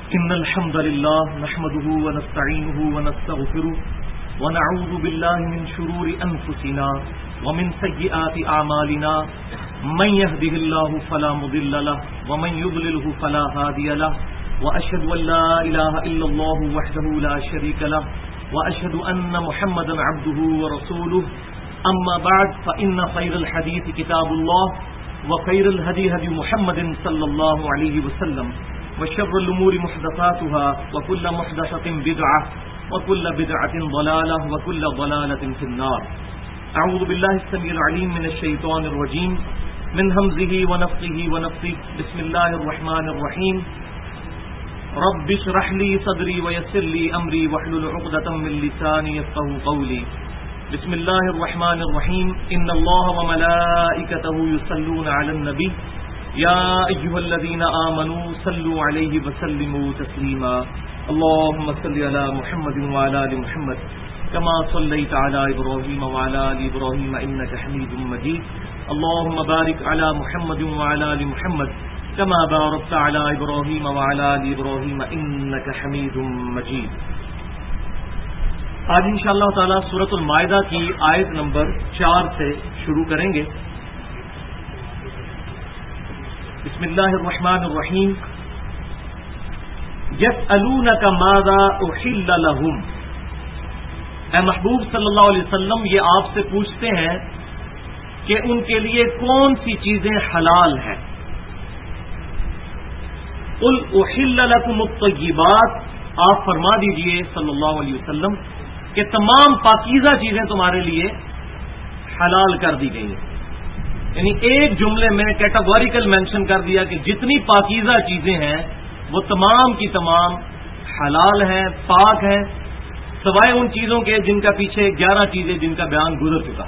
إن الحمد لله نحمده ونستعينه ونستغفره ونعوذ بالله من شرور أنفسنا ومن سيئات أعمالنا من يهده الله فلا مضل له ومن يضلله فلا هادي له وأشهد أن لا إله إلا الله وحده لا شريك له وأشهد أن محمدا عبده ورسوله أما بعد فإن خير الحديث كتاب الله وخير الهدي هدي محمد صلى الله عليه وسلم وشر الأمور محدثاتها وكل محدثة بدعة وكل بدعة ضلالة وكل ضلالة في النار. أعوذ بالله السميع العليم من الشيطان الرجيم من همزه ونفخه ونفثه. بسم الله الرحمن الرحيم. رب اشرح لي صدري ويسر لي أمري واحلل عقدة من لساني يفقهوا قولي. بسم الله الرحمن الرحيم. إن الله وملائكته يصلون على النبي يا أيها الذين آمنوا صلوا عليه وسلموا تسليما. اللهم صل على محمد وعلى آل محمد كما صليت على إبراهيم وعلى آل إبراهيم إنك حميد مجيد. اللهم بارك على محمد وعلى آل محمد كما باركت على إبراهيم وعلى آل إبراهيم إنك حميد مجيد. آج انشاءاللہ تعالی سورۃ المائدہ کی آیت نمبر 4 سے شروع کریں گے. بسم اللہ الرحمن الرحیم. یسألونک ماذا احل لہم. اے محبوب صلی اللہ علیہ وسلم، یہ آپ سے پوچھتے ہیں کہ ان کے لیے کون سی چیزیں حلال ہیں. قل احل لکم الطیبات. آپ فرما دیجئے صلی اللہ علیہ وسلم کہ تمام پاکیزہ چیزیں تمہارے لیے حلال کر دی گئی ہیں. یعنی ایک جملے میں کیٹاگوریکل مینشن کر دیا کہ جتنی پاکیزہ چیزیں ہیں وہ تمام کی تمام حلال ہیں، پاک ہیں، سوائے ان چیزوں کے جن کا پیچھے 11 چیزیں جن کا بیان گزر چکا.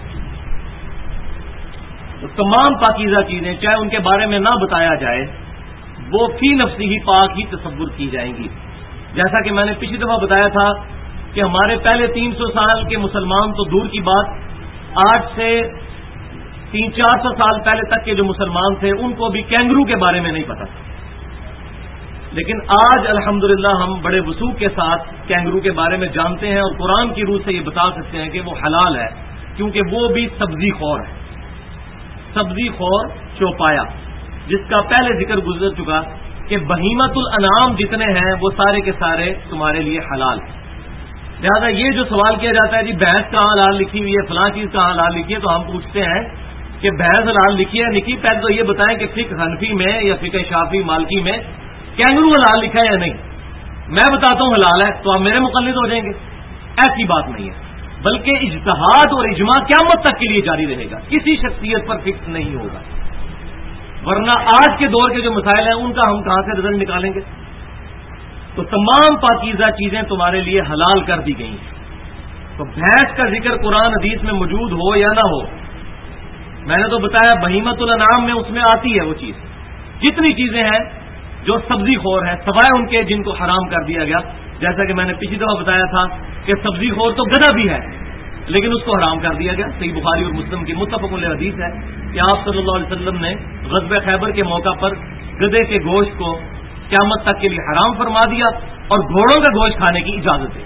تو تمام پاکیزہ چیزیں چاہے ان کے بارے میں نہ بتایا جائے وہ فی نفسی ہی پاک ہی تصور کی جائیں گی. جیسا کہ میں نے پچھلی دفعہ بتایا تھا کہ ہمارے پہلے 300 سال کے مسلمان تو دور کی بات، آج سے 300-400 سال پہلے تک کے جو مسلمان تھے ان کو بھی کینگرو کے بارے میں نہیں پتا تھا. لیکن آج الحمدللہ ہم بڑے وثوق کے ساتھ کینگرو کے بارے میں جانتے ہیں اور قرآن کی روح سے یہ بتا سکتے ہیں کہ وہ حلال ہے، کیونکہ وہ بھی سبزی خور ہے، سبزی خور چوپایا، جس کا پہلے ذکر گزر چکا کہ بہیمت الانعام جتنے ہیں وہ سارے کے سارے تمہارے لیے حلال ہیں. لہٰذا یہ جو سوال کیا جاتا ہے جی بھینس کہاں حلال لکھی ہوئی ہے، فلاں چیز کہاں حلال لکھی ہے، تو ہم پوچھتے ہیں کہ بھینس حلال لکھی ہے نکھی، پہلے تو یہ بتائیں کہ فقہ حنفی میں یا فقہ شافعی مالکی میں کینگرو حلال لکھا ہے یا نہیں. میں بتاتا ہوں حلال ہے تو آپ میرے مقلد ہو جائیں گے. ایسی بات نہیں ہے، بلکہ اجتہاد اور اجماع قیامت تک کے لیے جاری رہے گا، کسی شخصیت پر فکس نہیں ہوگا. ورنہ آج کے دور کے جو مسائل ہیں ان کا ہم کہاں سے رزلٹ نکالیں گے. تو تمام پاکیزہ چیزیں تمہارے لیے حلال کر دی گئی ہیں. تو بھینس کا ذکر قرآن حدیث میں موجود ہو یا نہ ہو، میں نے تو بتایا بہیمت الانعام میں اس میں آتی ہے وہ چیز. جتنی چیزیں ہیں جو سبزی خور ہیں سوائے ان کے جن کو حرام کر دیا گیا، جیسا کہ میں نے پچھلی دفعہ بتایا تھا کہ سبزی خور تو گدھا بھی ہے لیکن اس کو حرام کر دیا گیا. صحیح بخاری اور مسلم کی متفق علیہ حدیث ہے کہ آپ صلی اللہ علیہ وسلم نے غزوہ خیبر کے موقع پر گدھے کے گوشت کو قیامت تک کے لیے حرام فرما دیا اور گھوڑوں کا گوشت کھانے کی اجازت دی.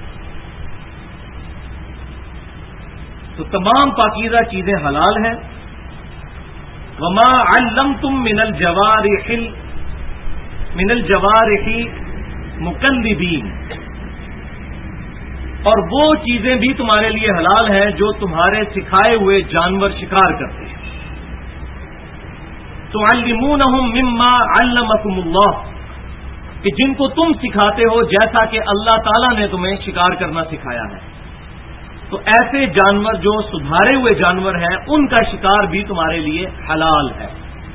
تو تمام پاکیزہ چیزیں حلال ہیں. وما علمتم من الجوارح مکلبین. اور وہ چیزیں بھی تمہارے لیے حلال ہیں جو تمہارے سکھائے ہوئے جانور شکار کرتے ہیں. تعلمونہم مما علمکم اللہ، کہ جن کو تم سکھاتے ہو جیسا کہ اللہ تعالیٰ نے تمہیں شکار کرنا سکھایا ہے. تو ایسے جانور جو سدھارے ہوئے جانور ہیں ان کا شکار بھی تمہارے لیے حلال ہے.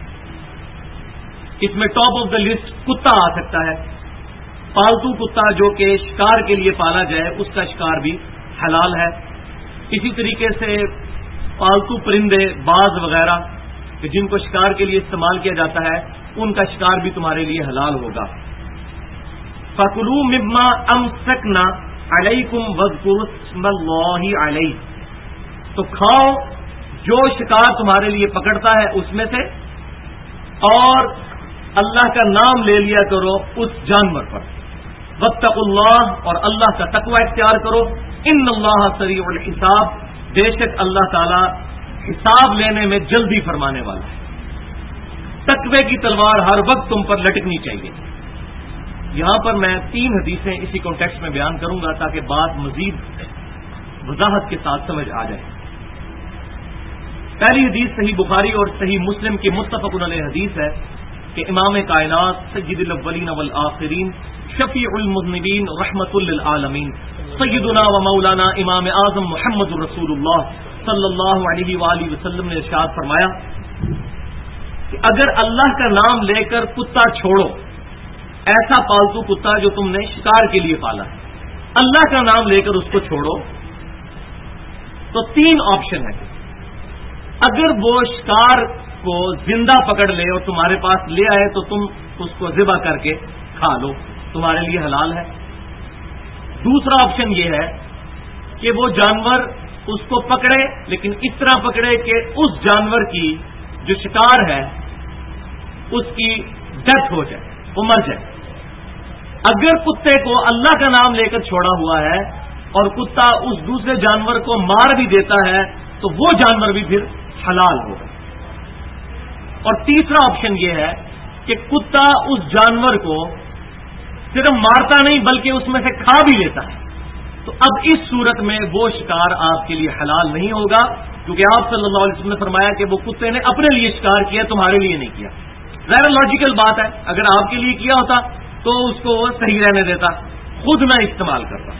اس میں ٹاپ آف دا لسٹ کتا آ سکتا ہے. پالتو کتا جو کہ شکار کے لیے پالا جائے اس کا شکار بھی حلال ہے. اسی طریقے سے پالتو پرندے باز وغیرہ کہ جن کو شکار کے لیے استعمال کیا جاتا ہے ان کا شکار بھی تمہارے لیے حلال ہوگا. فَكُلُوا مِمَّا أَمْسَكْنَا عَلَيْكُمْ وَاذْكُرُوا اسْمَ اللَّهِ عَلَيْهِ. تو کھاؤ جو شکار تمہارے لیے پکڑتا ہے اس میں سے، اور اللہ کا نام لے لیا کرو اس جانور پر، واتقوا اللہ، اور اللہ کا تقوی اختیار کرو، ان اللہ سریع الحساب، بے شک اللہ تعالی حساب لینے میں جلدی فرمانے والا ہے۔ تقوی کی تلوار ہر وقت تم پر لٹکنی چاہیے۔ یہاں پر میں 3 حدیثیں اسی کانٹیکسٹ میں بیان کروں گا تاکہ بات مزید وضاحت کے ساتھ سمجھ آ جائے۔ پہلی حدیث صحیح بخاری اور صحیح مسلم کی متفق علیہ حدیث ہے کہ امام کائنات سید الاولین والآخرین شفیع المذنبین رحمت للعالمین سیدنا و مولانا امام اعظم محمد رسول اللہ صلی اللہ علیہ وآلہ وسلم نے ارشاد فرمایا کہ اگر اللہ کا نام لے کر کتا چھوڑو، ایسا پالتو کتا جو تم نے شکار کے لیے پالا ہے، اللہ کا نام لے کر اس کو چھوڑو، تو 3 آپشن ہے۔ اگر وہ شکار کو زندہ پکڑ لے اور تمہارے پاس لے آئے تو تم اس کو ذبح کر کے کھا لو، تمہارے لیے حلال ہے۔ دوسرا آپشن یہ ہے کہ وہ جانور اس کو پکڑے لیکن اس طرح پکڑے کہ اس جانور کی جو شکار ہے اس کی ڈیتھ ہو جائے، وہ مر جائے۔ اگر کتے کو اللہ کا نام لے کر چھوڑا ہوا ہے اور کتا اس دوسرے جانور کو مار بھی دیتا ہے تو وہ جانور بھی پھر حلال ہوگا۔ اور تیسرا آپشن یہ ہے کہ کتا اس جانور کو صرف مارتا نہیں بلکہ اس میں سے کھا بھی لیتا ہے، تو اب اس صورت میں وہ شکار آپ کے لیے حلال نہیں ہوگا، کیونکہ آپ صلی اللہ علیہ وسلم نے فرمایا کہ وہ کتے نے اپنے لیے شکار کیا، تمہارے لیے نہیں کیا۔ ظاہر لاجیکل بات ہے، اگر آپ کے لیے کیا ہوتا تو اس کو وہ صحیح رہنے دیتا، خود نہ استعمال کرتا۔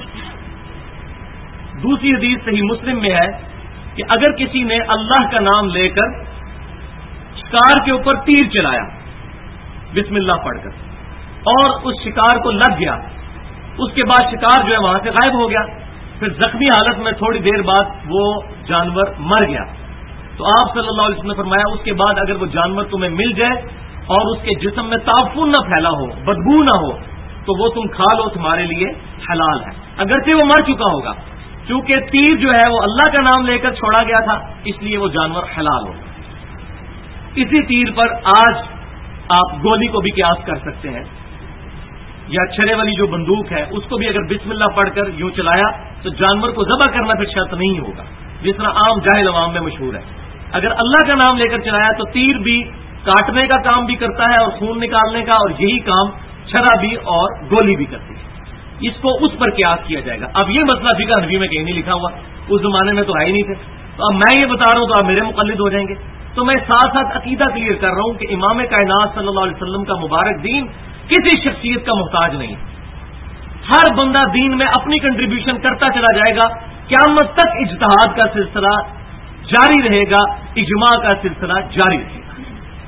دوسری حدیث صحیح مسلم میں ہے کہ اگر کسی نے اللہ کا نام لے کر شکار کے اوپر تیر چلایا بسم اللہ پڑھ کر اور اس شکار کو لگ گیا، اس کے بعد شکار جو ہے وہاں سے غائب ہو گیا، پھر زخمی حالت میں تھوڑی دیر بعد وہ جانور مر گیا، تو آپ صلی اللہ علیہ وسلم نے فرمایا اس کے بعد اگر وہ جانور تمہیں مل جائے اور اس کے جسم میں تعفن نہ پھیلا ہو، بدبو نہ ہو، تو وہ تم کھا لو، تمہارے لیے حلال ہے، اگرچہ وہ مر چکا ہوگا، کیونکہ تیر جو ہے وہ اللہ کا نام لے کر چھوڑا گیا تھا، اس لیے وہ جانور حلال ہوگا۔ اسی تیر پر آج آپ گولی کو بھی قیاس کر سکتے ہیں، یا چھڑے والی جو بندوق ہے اس کو بھی اگر بسم اللہ پڑھ کر یوں چلایا تو جانور کو ذبح کرنا پھر شرط نہیں ہوگا، جس طرح عام جاہل عوام میں مشہور ہے۔ اگر اللہ کا نام لے کر چلایا تو تیر بھی کاٹنے کا کام بھی کرتا ہے اور خون نکالنے کا، اور یہی کام چھڑا بھی اور گولی بھی کرتی ہے، اس کو اس پر قیاس کیا جائے گا۔ اب یہ مسئلہ فقہ حنفی میں کہیں نہیں لکھا ہوا، اس زمانے میں تو ہے ہی نہیں تھے، تو اب میں یہ بتا رہا ہوں تو آپ میرے مقلد ہو جائیں گے۔ تو میں ساتھ ساتھ عقیدہ کلیئر کر رہا ہوں کہ امام کائنات صلی اللہ علیہ وسلم کا مبارک دین کسی شخصیت کا محتاج نہیں، ہر بندہ دین میں اپنی کنٹریبیوشن کرتا چلا جائے گا، قیامت تک اجتہاد کا سلسلہ جاری رہے گا، اجماع کا سلسلہ جاری رہے گا۔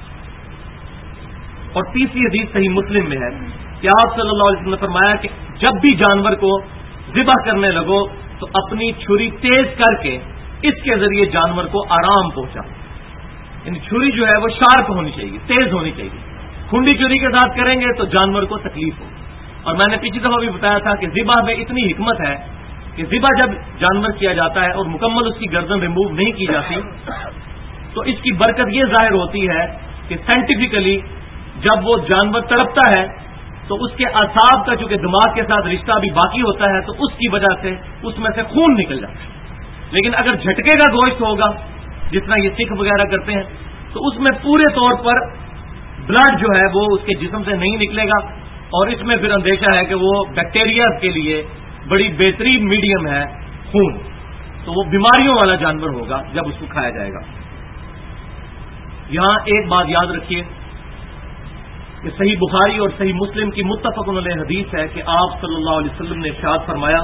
اور تیسری حدیث صحیح مسلم میں ہے کہ آپ صلی اللہ علیہ وسلم نے فرمایا کہ جب بھی جانور کو ذبح کرنے لگو تو اپنی چھری تیز کر کے اس کے ذریعے جانور کو آرام پہنچا، یعنی چھری جو ہے وہ شارپ ہونی چاہیے، تیز ہونی چاہیے، کھنڈی چھری کے ساتھ کریں گے تو جانور کو تکلیف ہوگی۔ اور میں نے پچھلی دفعہ بھی بتایا تھا کہ ذبح میں اتنی حکمت ہے کہ ذبح جب جانور کیا جاتا ہے اور مکمل اس کی گردن ریموو نہیں کی جاتی تو اس کی برکت یہ ظاہر ہوتی ہے کہ سائنٹیفکلی جب وہ جانور تڑپتا ہے تو اس کے اعصاب کا چونکہ دماغ کے ساتھ رشتہ بھی باقی ہوتا ہے تو اس کی وجہ سے اس میں سے خون نکل جاتا ہے، لیکن اگر جھٹکے کا گوشت ہوگا جس طرح یہ سکھ وغیرہ کرتے ہیں تو اس میں پورے طور پر بلڈ جو ہے وہ اس کے جسم سے نہیں نکلے گا، اور اس میں پھر اندیشہ ہے کہ وہ بیکٹیریا کے لیے بڑی بہترین میڈیم ہے خون، تو وہ بیماریوں والا جانور ہوگا جب اس کو کھایا جائے گا۔ یہاں ایک بات یاد رکھیے کہ صحیح بخاری اور صحیح مسلم کی متفق علیہ حدیث ہے کہ آپ صلی اللہ علیہ وسلم نے ارشاد فرمایا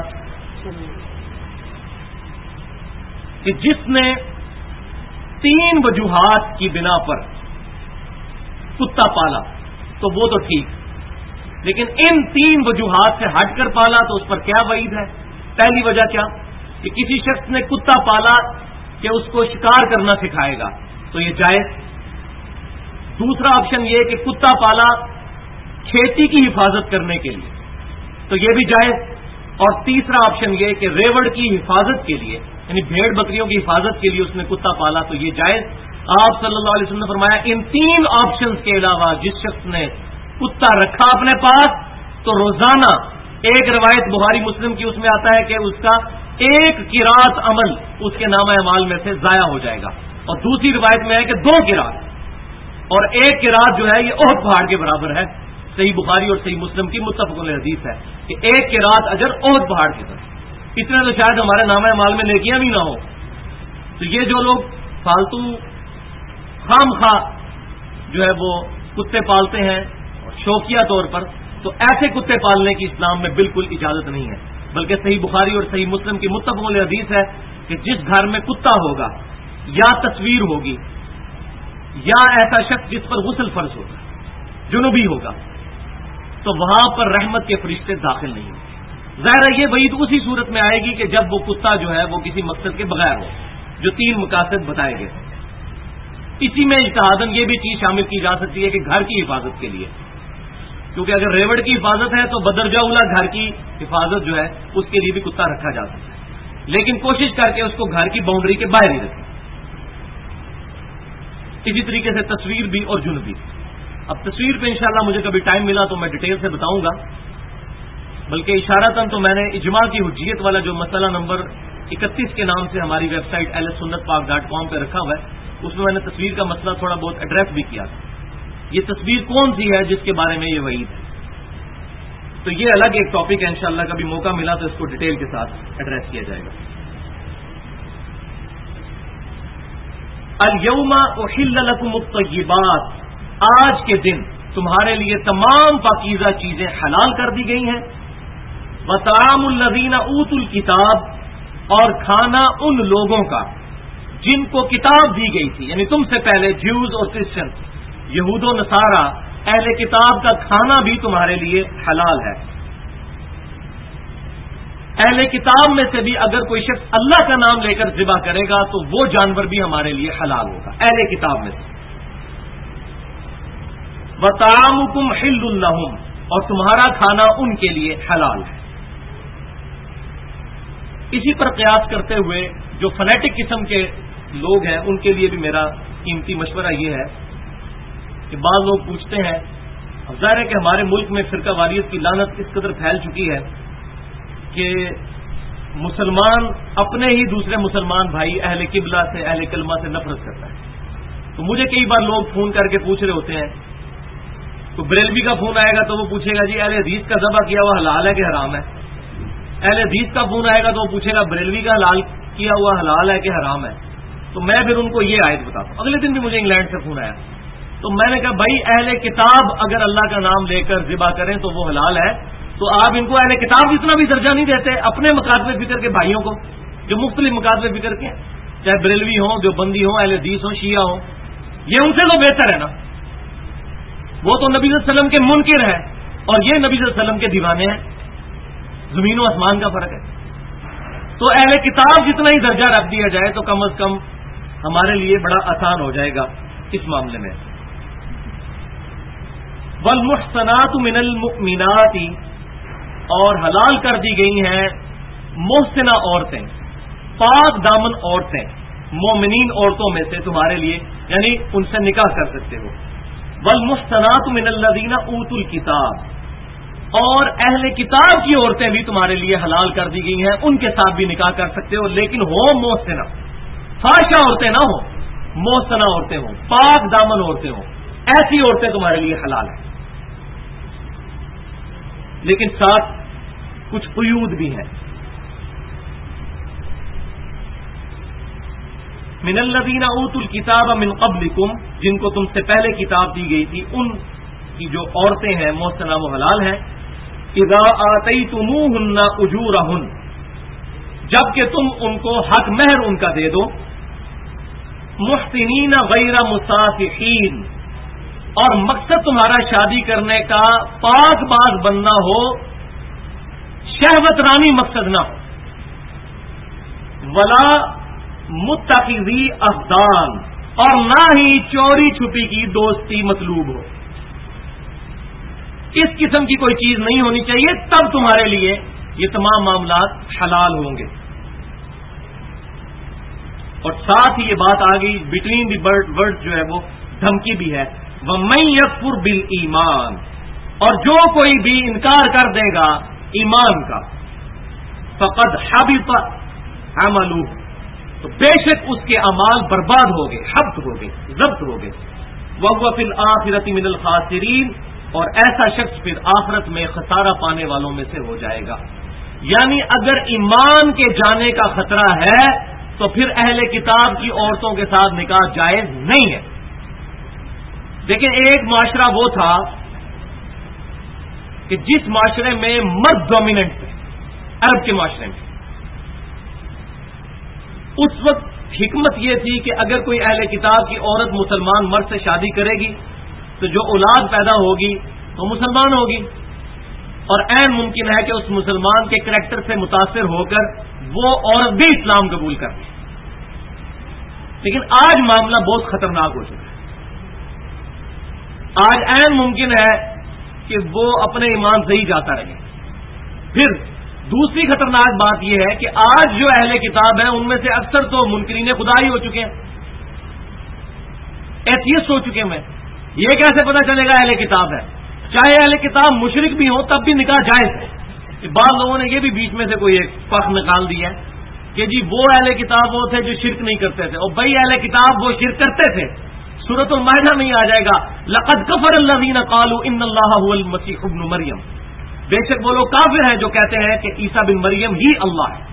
کہ جس نے 3 وجوہات کی بنا پر کتا پالا تو وہ تو ٹھیک، لیکن ان 3 وجوہات سے ہٹ کر پالا تو اس پر کیا وعید ہے؟ پہلی وجہ کیا کہ کسی شخص نے کتا پالا کہ اس کو شکار کرنا سکھائے گا تو یہ جائز۔ دوسرا آپشن یہ کہ کتا پالا کھیتی کی حفاظت کرنے کے لیے تو یہ بھی جائز، اور تیسرا آپشن یہ کہ ریوڑ کی حفاظت کے لیے یعنی بھیڑ بکریوں کی حفاظت کے لیے اس نے کتا پالا تو یہ جائز۔ آپ صلی اللہ علیہ وسلم نے فرمایا ان 3 آپشنز کے علاوہ جس شخص نے کتا رکھا اپنے پاس تو روزانہ ایک روایت بخاری مسلم کی اس میں آتا ہے کہ اس کا 1 قرات عمل اس کے نامہ اعمال میں سے ضائع ہو جائے گا، اور دوسری روایت میں ہے کہ 2 قرات، اور 1 قرات جو ہے یہ احد پہاڑ کے برابر ہے۔ صحیح بخاری اور صحیح مسلم کی متفق علیہ حدیث ہے کہ 1 قرات اجر احد پہاڑ کی طرح، اتنا تو شاید ہمارے نامہ اعمال میں نیکیاں بھی نہ ہو۔ تو یہ جو لوگ فالتو خام خواہ جو ہے وہ کتے پالتے ہیں شوقیہ طور پر، تو ایسے کتے پالنے کی اسلام میں بالکل اجازت نہیں ہے، بلکہ صحیح بخاری اور صحیح مسلم کی متفق علیہ حدیث ہے کہ جس گھر میں کتا ہوگا یا تصویر ہوگی یا ایسا شخص جس پر غسل فرض ہوگا، جنوبی ہوگا، تو وہاں پر رحمت کے فرشتے داخل نہیں ہوں۔ ظاہر ہے یہ وعید اسی صورت میں آئے گی کہ جب وہ کتا جو ہے وہ کسی مقصد کے بغیر ہو، جو 3 مقاصد بتائے گئے۔ اسی میں اجتہاداً یہ بھی چیز شامل کی جا سکتی ہے کہ گھر کی حفاظت کے لیے، کیونکہ اگر ریوڑ کی حفاظت ہے تو بدرجہ اولا گھر کی حفاظت جو ہے اس کے لیے بھی کتا رکھا جا سکتا ہے، لیکن کوشش کر کے اس کو گھر کی باؤنڈری کے باہر ہی رکھیں۔ اسی طریقے سے تصویر بھی اور جنبی۔ اب تصویر پہ انشاءاللہ مجھے کبھی ٹائم ملا تو میں ڈیٹیل سے بتاؤں گا، بلکہ اشارتاً تو میں نے اجماع کی حجیت والا جو مسئلہ نمبر 31 کے نام سے ہماری ویب سائٹ ahlsunnatpak.com پہ رکھا ہوا ہے، اس میں نے تصویر کا مسئلہ تھوڑا بہت ایڈریس بھی کیا تھا۔ یہ تصویر کون سی ہے جس کے بارے میں یہ وعید ہے، تو یہ الگ ایک ٹاپک ہے، انشاءاللہ کبھی موقع ملا تو اس کو ڈیٹیل کے ساتھ ایڈریس کیا جائے گا۔ الیوم احل لکم الطیبات، آج کے دن تمہارے لیے تمام پاکیزہ چیزیں حلال کر دی گئی ہیں۔ وطعام الذین اوتوا الکتاب، اور کھانا ان لوگوں کا جن کو کتاب دی گئی تھی، یعنی تم سے پہلے جیوز اور کرسچن، یہود و نصارہ، اہل کتاب کا کھانا بھی تمہارے لیے حلال ہے۔ اہل کتاب میں سے بھی اگر کوئی شخص اللہ کا نام لے کر ذبح کرے گا تو وہ جانور بھی ہمارے لیے حلال ہوگا، اہل کتاب میں سے۔ وطعامکم حل لہم، اور تمہارا کھانا ان کے لیے حلال ہے۔ اسی پر قیاس کرتے ہوئے جو فنیٹک قسم کے لوگ ہیں ان کے لیے بھی میرا قیمتی مشورہ یہ ہے کہ بعض لوگ پوچھتے ہیں، اب ظاہر ہے کہ ہمارے ملک میں فرقہ واریت کی لعنت اس قدر پھیل چکی ہے کہ مسلمان اپنے ہی دوسرے مسلمان بھائی اہل قبلہ سے، اہل کلمہ سے نفرت کرتا ہے۔ تو مجھے کئی بار لوگ فون کر کے پوچھ رہے ہوتے ہیں، تو بریلوی کا فون آئے گا تو وہ پوچھے گا جی اہل حدیث کا ذبح کیا ہوا حلال ہے کہ حرام ہے؟ اہل حدیث کا فون آئے گا تو وہ پوچھے گا بریلوی کا حلال کیا ہوا حلال ہے کہ حرام ہے؟ تو میں پھر ان کو یہ آیت بتاتا ہوں۔ اگلے دن بھی مجھے انگلینڈ سے فون آیا، تو میں نے کہا بھائی اہل کتاب اگر اللہ کا نام لے کر ذبح کریں تو وہ حلال ہے، تو آپ ان کو اہل کتاب اتنا بھی درجہ نہیں دیتے اپنے مکاتب فکر کے بھائیوں کو جو مختلف مکاتب فکر کے ہیں، چاہے بریلوی ہوں، دیوبندی ہوں، اہل حدیث ہوں، شیعہ ہوں، یہ ان سے تو بہتر ہے نا، وہ تو نبی صلی اللہ علیہ وسلم کے منکر ہیں اور یہ نبی صلی اللہ علیہ وسلم کے دیوانے ہیں، زمین و آسمان کا فرق ہے۔ تو اہل کتاب جتنا ہی درجہ رکھ دیا جائے تو کم از کم ہمارے لیے بڑا آسان ہو جائے گا اس معاملے میں۔ والمحصنات من المؤمنات، اور حلال کر دی گئی ہیں محسنہ عورتیں، پاک دامن عورتیں، مومنین عورتوں میں سے تمہارے لیے، یعنی ان سے نکاح کر سکتے ہو۔ والمحصنات من الذین اوتوا الکتاب، اور اہل کتاب کی عورتیں بھی تمہارے لیے حلال کر دی گئی ہیں، ان کے ساتھ بھی نکاح کر سکتے ہو، لیکن ہو محسنہ، فاحشہ عورتیں نہ ہو، محسنہ عورتیں ہوں، پاک دامن عورتیں ہوں، ایسی عورتیں تمہارے لیے حلال ہیں، لیکن ساتھ کچھ قیود بھی ہیں۔ من الذین اوتوا الکتاب من قبلکم، جن کو تم سے پہلے کتاب دی گئی تھی، ان کی جو عورتیں ہیں محسنہ وہ حلال ہیں۔ اذا آتیتموہن اجورہن، جب کہ تم ان کو حق مہر ان کا دے دو، محسنین غیر مسافحین، اور مقصد تمہارا شادی کرنے کا پاک باز بننا ہو، شہوت رانی مقصد نہ ہو، ولا متخذی اخدان، اور نہ ہی چوری چھپی کی دوستی مطلوب ہو، اس قسم کی کوئی چیز نہیں ہونی چاہیے، تب تمہارے لیے یہ تمام معاملات حلال ہوں گے۔ اور ساتھ ہی یہ بات آ گئی بٹوین دی ورڈ جو ہے وہ دھمکی بھی ہے، وَمَن يَكْفُرْ بِالْإِيمَانِ، اور جو کوئی بھی انکار کر دے گا ایمان کا، فَقَدْ حَبِطَ عَمَلُهُ، تو بے شک اس کے اعمال برباد ہو گئے، حبط ہو گئے، ضبط ہو گئے، وَهُوَ فِي الْآخِرَةِ مِنَ الْخَاسِرِينَ، اور ایسا شخص پھر آخرت میں خسارہ پانے والوں میں سے ہو جائے گا۔ یعنی اگر ایمان کے جانے کا خطرہ ہے تو پھر اہل کتاب کی عورتوں کے ساتھ نکاح جائز نہیں ہے۔ لیکن ایک معاشرہ وہ تھا کہ جس معاشرے میں مرد ڈومیننٹ تھے، عرب کے معاشرے میں، اس وقت حکمت یہ تھی کہ اگر کوئی اہل کتاب کی عورت مسلمان مرد سے شادی کرے گی تو جو اولاد پیدا ہوگی وہ مسلمان ہوگی، اور عین ممکن ہے کہ اس مسلمان کے کریکٹر سے متاثر ہو کر وہ عورت بھی اسلام قبول کر لے۔ لیکن آج معاملہ بہت خطرناک ہو چکا ہے۔ آج عین ممکن ہے کہ وہ اپنے ایمان سے ہی جاتا رہے۔ پھر دوسری خطرناک بات یہ ہے کہ آج جو اہل کتاب ہیں ان میں سے اکثر تو منکرین خدا ہی ہو چکے ہیں، ایتھیسٹ ہو چکے ہیں۔ یہ کیسے پتہ چلے گا اہل کتاب ہے؟ چاہے اہل کتاب مشرک بھی ہوں تب بھی نکاح جائز ہے۔ بعض لوگوں نے یہ بھی بیچ میں سے کوئی ایک فرق نکال دیا ہے کہ جی وہ اہل کتاب وہ تھے جو شرک نہیں کرتے تھے، اور بھائی اہل کتاب وہ شرک کرتے تھے۔ سورۃ المائدہ میں آ جائے گا لقد کفر الذین قالوا ان اللہ هو المسیح ابن مریم، بے شک وہ لوگ کافر ہیں جو کہتے ہیں کہ عیسیٰ بن مریم ہی اللہ ہے۔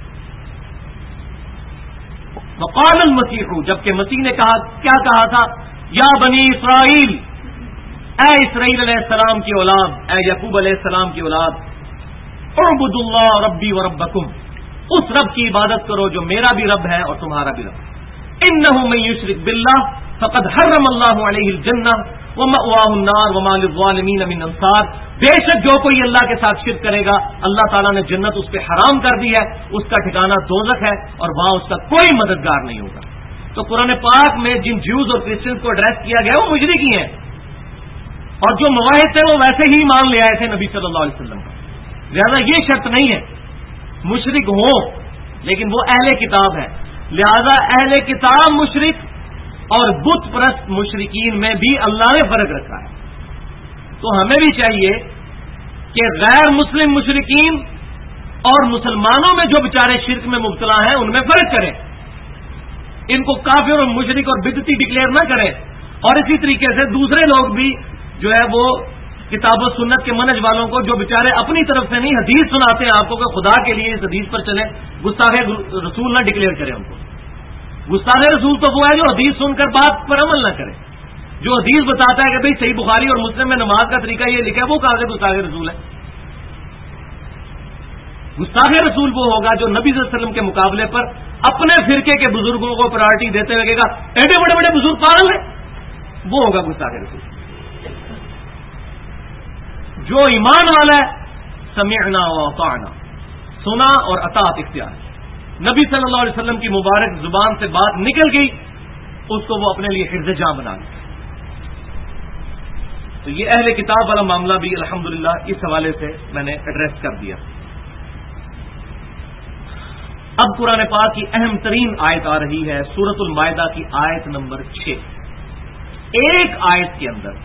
وقال المسیح، جبکہ مسیح نے کہا، کیا کہا تھا؟ یا بنی اسرائیل، اے اسرائیل علیہ السلام کی اولاد، اے یعقوب علیہ السلام کی اولاد، اعبدوا اللہ ربی وربکم، اس رب کی عبادت کرو جو میرا بھی رب ہے اور تمہارا بھی رب ہے۔ انہ من یشرک باللہ فقد حرم اللہ علیہ الجنہ ومأواہ النار وما للظالمین من انصار، بے شک جو کوئی اللہ کے ساتھ شرک کرے گا اللہ تعالیٰ نے جنت اس پہ حرام کر دی ہے، اس کا ٹھکانہ دوزخ ہے اور وہاں اس کا کوئی مددگار نہیں ہوگا۔ تو قرآن پاک میں جن جیوز اور کرسچنز کو ایڈریس کیا گیا وہ مشرک ہی ہیں، اور جو مواحد تھے وہ ویسے ہی مان لے آئے تھے نبی صلی اللہ علیہ وسلم کا۔ لہذا یہ شرط نہیں ہے مشرک ہوں لیکن وہ اہل کتاب ہے، لہذا اہل کتاب مشرک اور بت پرست مشرکین میں بھی اللہ نے فرق رکھا ہے۔ تو ہمیں بھی چاہیے کہ غیر مسلم مشرکین اور مسلمانوں میں جو بیچارے شرک میں مبتلا ہیں ان میں فرق کریں، ان کو کافر اور مشرک اور بدعتی ڈکلیئر نہ کریں، اور اسی طریقے سے دوسرے لوگ بھی جو ہے وہ کتاب و سنت کے منہج والوں کو جو بیچارے اپنی طرف سے نہیں حدیث سناتے ہیں آپ کو کہ خدا کے لیے اس حدیث پر چلیں، گستاخ رسول نہ ڈکلیئر کریں ان کو۔ گستاخ رسول تو وہ ہے جو حدیث سن کر بات پر عمل نہ کرے، جو حدیث بتاتا ہے کہ بھئی صحیح بخاری اور مسلم میں نماز کا طریقہ یہ لکھا ہے، وہ کہاں سے گستاخ رسول ہے؟ گستاخ رسول وہ ہوگا جو نبی صلی اللہ علیہ وسلم کے مقابلے پر اپنے فرقے کے بزرگوں کو پرائرٹی دیتے ہوئے کہے گا ایڈے بڑے بڑے بزرگ پاگل ہیں، وہ ہوگا گستاخ رسول۔ جو ایمان والا ہے سمعنا واطعنا، سنا اور اطاعت اختیار، نبی صلی اللہ علیہ وسلم کی مبارک زبان سے بات نکل گئی اس کو وہ اپنے لیے حفظ جاں بنا لے۔ تو یہ اہل کتاب والا معاملہ بھی الحمدللہ اس حوالے سے میں نے ایڈریس کر دیا۔ اب قرآن پاک کی اہم ترین آیت آ رہی ہے سورۃ المائدہ کی آیت نمبر 6۔ ایک آیت کے اندر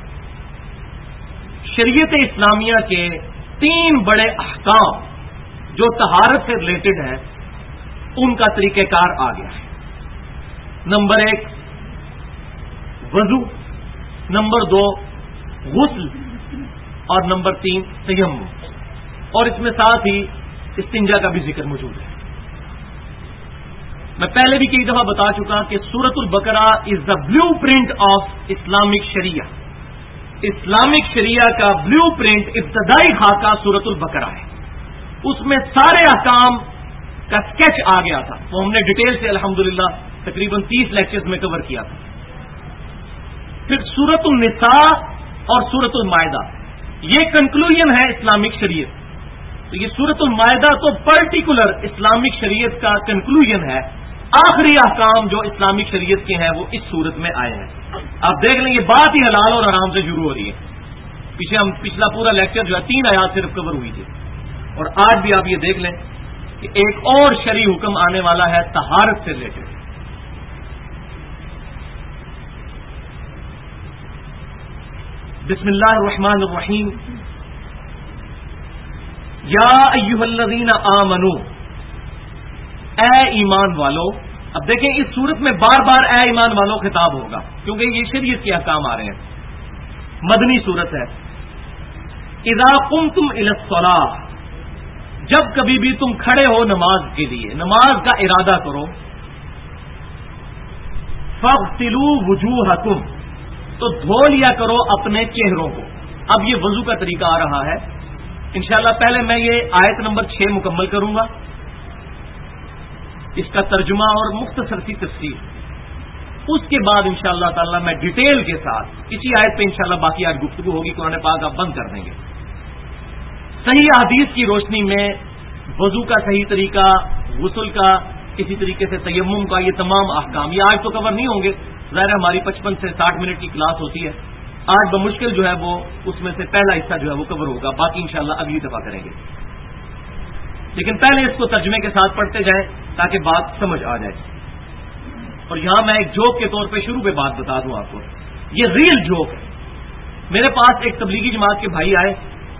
شریعت اسلامیہ کے 3 بڑے احکام جو طہارت سے ریلیٹڈ ہیں ان کا طریقہ کار آ گیا ہے۔ نمبر 1 وضو، نمبر 2 غسل، اور نمبر 3 تیمم، اور اس میں ساتھ ہی استنجا کا بھی ذکر موجود ہے۔ میں پہلے بھی کئی دفعہ بتا چکا کہ سورۃ البقرہ as the blueprint of Islamic شریعہ، اسلامک شریعہ کا بلیو پرنٹ ابتدائی خاکہ سورۃ البقرہ ہے، اس میں سارے احکام کا اسکیچ آ گیا تھا، وہ ہم نے ڈیٹیل سے الحمدللہ تقریباً 30 لیکچرز میں کور کیا تھا۔ پھر سورۃ النساء اور سورۃ المائدہ یہ کنکلوژن ہے اسلامک شریعت، تو یہ سورۃ المائدہ تو پرٹیکولر اسلامک شریعت کا کنکلوژن ہے، آخری احکام جو اسلامک شریعت کے ہیں وہ اس صورت میں آئے ہیں۔ آپ دیکھ لیں یہ بات ہی حلال اور حرام سے شروع ہو رہی ہے۔ پچھلا پورا لیکچر جو ہے 3 آیات صرف کور ہوئی تھی، اور آج بھی آپ یہ دیکھ لیں کہ ایک اور شرعی حکم آنے والا ہے طہارت سے ریلیٹڈ۔ بسم اللہ الرحمن الرحیم یا ایھا الذین آمنو، اے ایمان والو. اب دیکھیں اس صورت میں بار بار اے ایمان والو خطاب ہوگا کیونکہ یہ شریعت کے احکام آ رہے ہیں. مدنی صورت ہے. اذا قمتم الی الصلاۃ، جب کبھی بھی تم کھڑے ہو نماز کے لیے، نماز کا ارادہ کرو. فاغسلوا وجوہکم، تو دھو لیا کرو اپنے چہروں کو. اب یہ وضو کا طریقہ آ رہا ہے. انشاءاللہ پہلے میں یہ آیت نمبر 6 مکمل کروں گا، اس کا ترجمہ اور مختصر سی تفسیر. اس کے بعد انشاءاللہ تعالی میں ڈیٹیل کے ساتھ اسی آیت پہ انشاءاللہ باقی آج گفتگو ہوگی. قرآن پاک آپ بند کر دیں گے. صحیح حدیث کی روشنی میں وضو کا صحیح طریقہ، غسل کا، کسی طریقے سے تیمم کا، یہ تمام احکام یہ آج تو کور نہیں ہوں گے. ظاہر ہماری 55 سے 60 منٹ کی کلاس ہوتی ہے. آج بمشکل جو ہے وہ اس میں سے پہلا حصہ جو ہے وہ کور ہوگا، باقی انشاءاللہ اگلی دفعہ کریں گے. لیکن پہلے اس کو ترجمے کے ساتھ پڑھتے جائیں تاکہ بات سمجھ آ جائے. اور یہاں میں ایک جوک کے طور پہ شروع پہ بات بتا دوں آپ کو، یہ ریل جوک ہے. میرے پاس ایک تبلیغی جماعت کے بھائی آئے،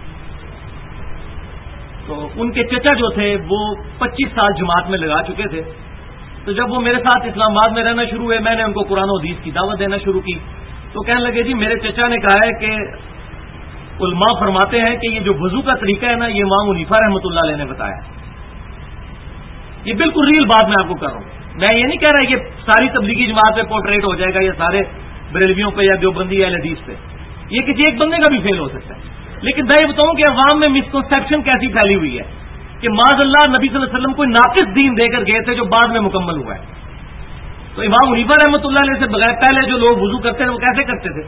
تو ان کے چچا جو تھے وہ 25 سال جماعت میں لگا چکے تھے. تو جب وہ میرے ساتھ اسلام آباد میں رہنا شروع ہوئے، میں نے ان کو قرآن و حدیث کی دعوت دینا شروع کی. تو کہنے لگے جی میرے چچا نے کہا ہے کہ علماء فرماتے ہیں کہ یہ جو وضو کا طریقہ ہے نا، یہ امام حنیفہ رحمۃ اللہ علیہ نے بتایا. یہ بالکل ریل بات میں آپ کو کر رہا ہوں. میں یہ نہیں کہہ رہا کہ ساری تبلیغی جماعت پہ پورٹریٹ ہو جائے گا یا سارے بریلویوں پہ یا دیوبندی اہل حدیث پہ. یہ کسی ایک بندے کا بھی فیل ہو سکتا ہے. لیکن میں یہ بتاؤں کہ عوام میں مسکنسپشن کیسی پھیلی ہوئی ہے کہ معاذ اللہ نبی صلی اللہ علیہ وسلم کوئی ناقص دین دے کر گئے تھے جو بعد میں مکمل ہوا ہے. تو امام حنیفہ رحمۃ اللہ علیہ سے بغیر پہلے جو لوگ وضو کرتے تھے وہ کیسے کرتے تھے؟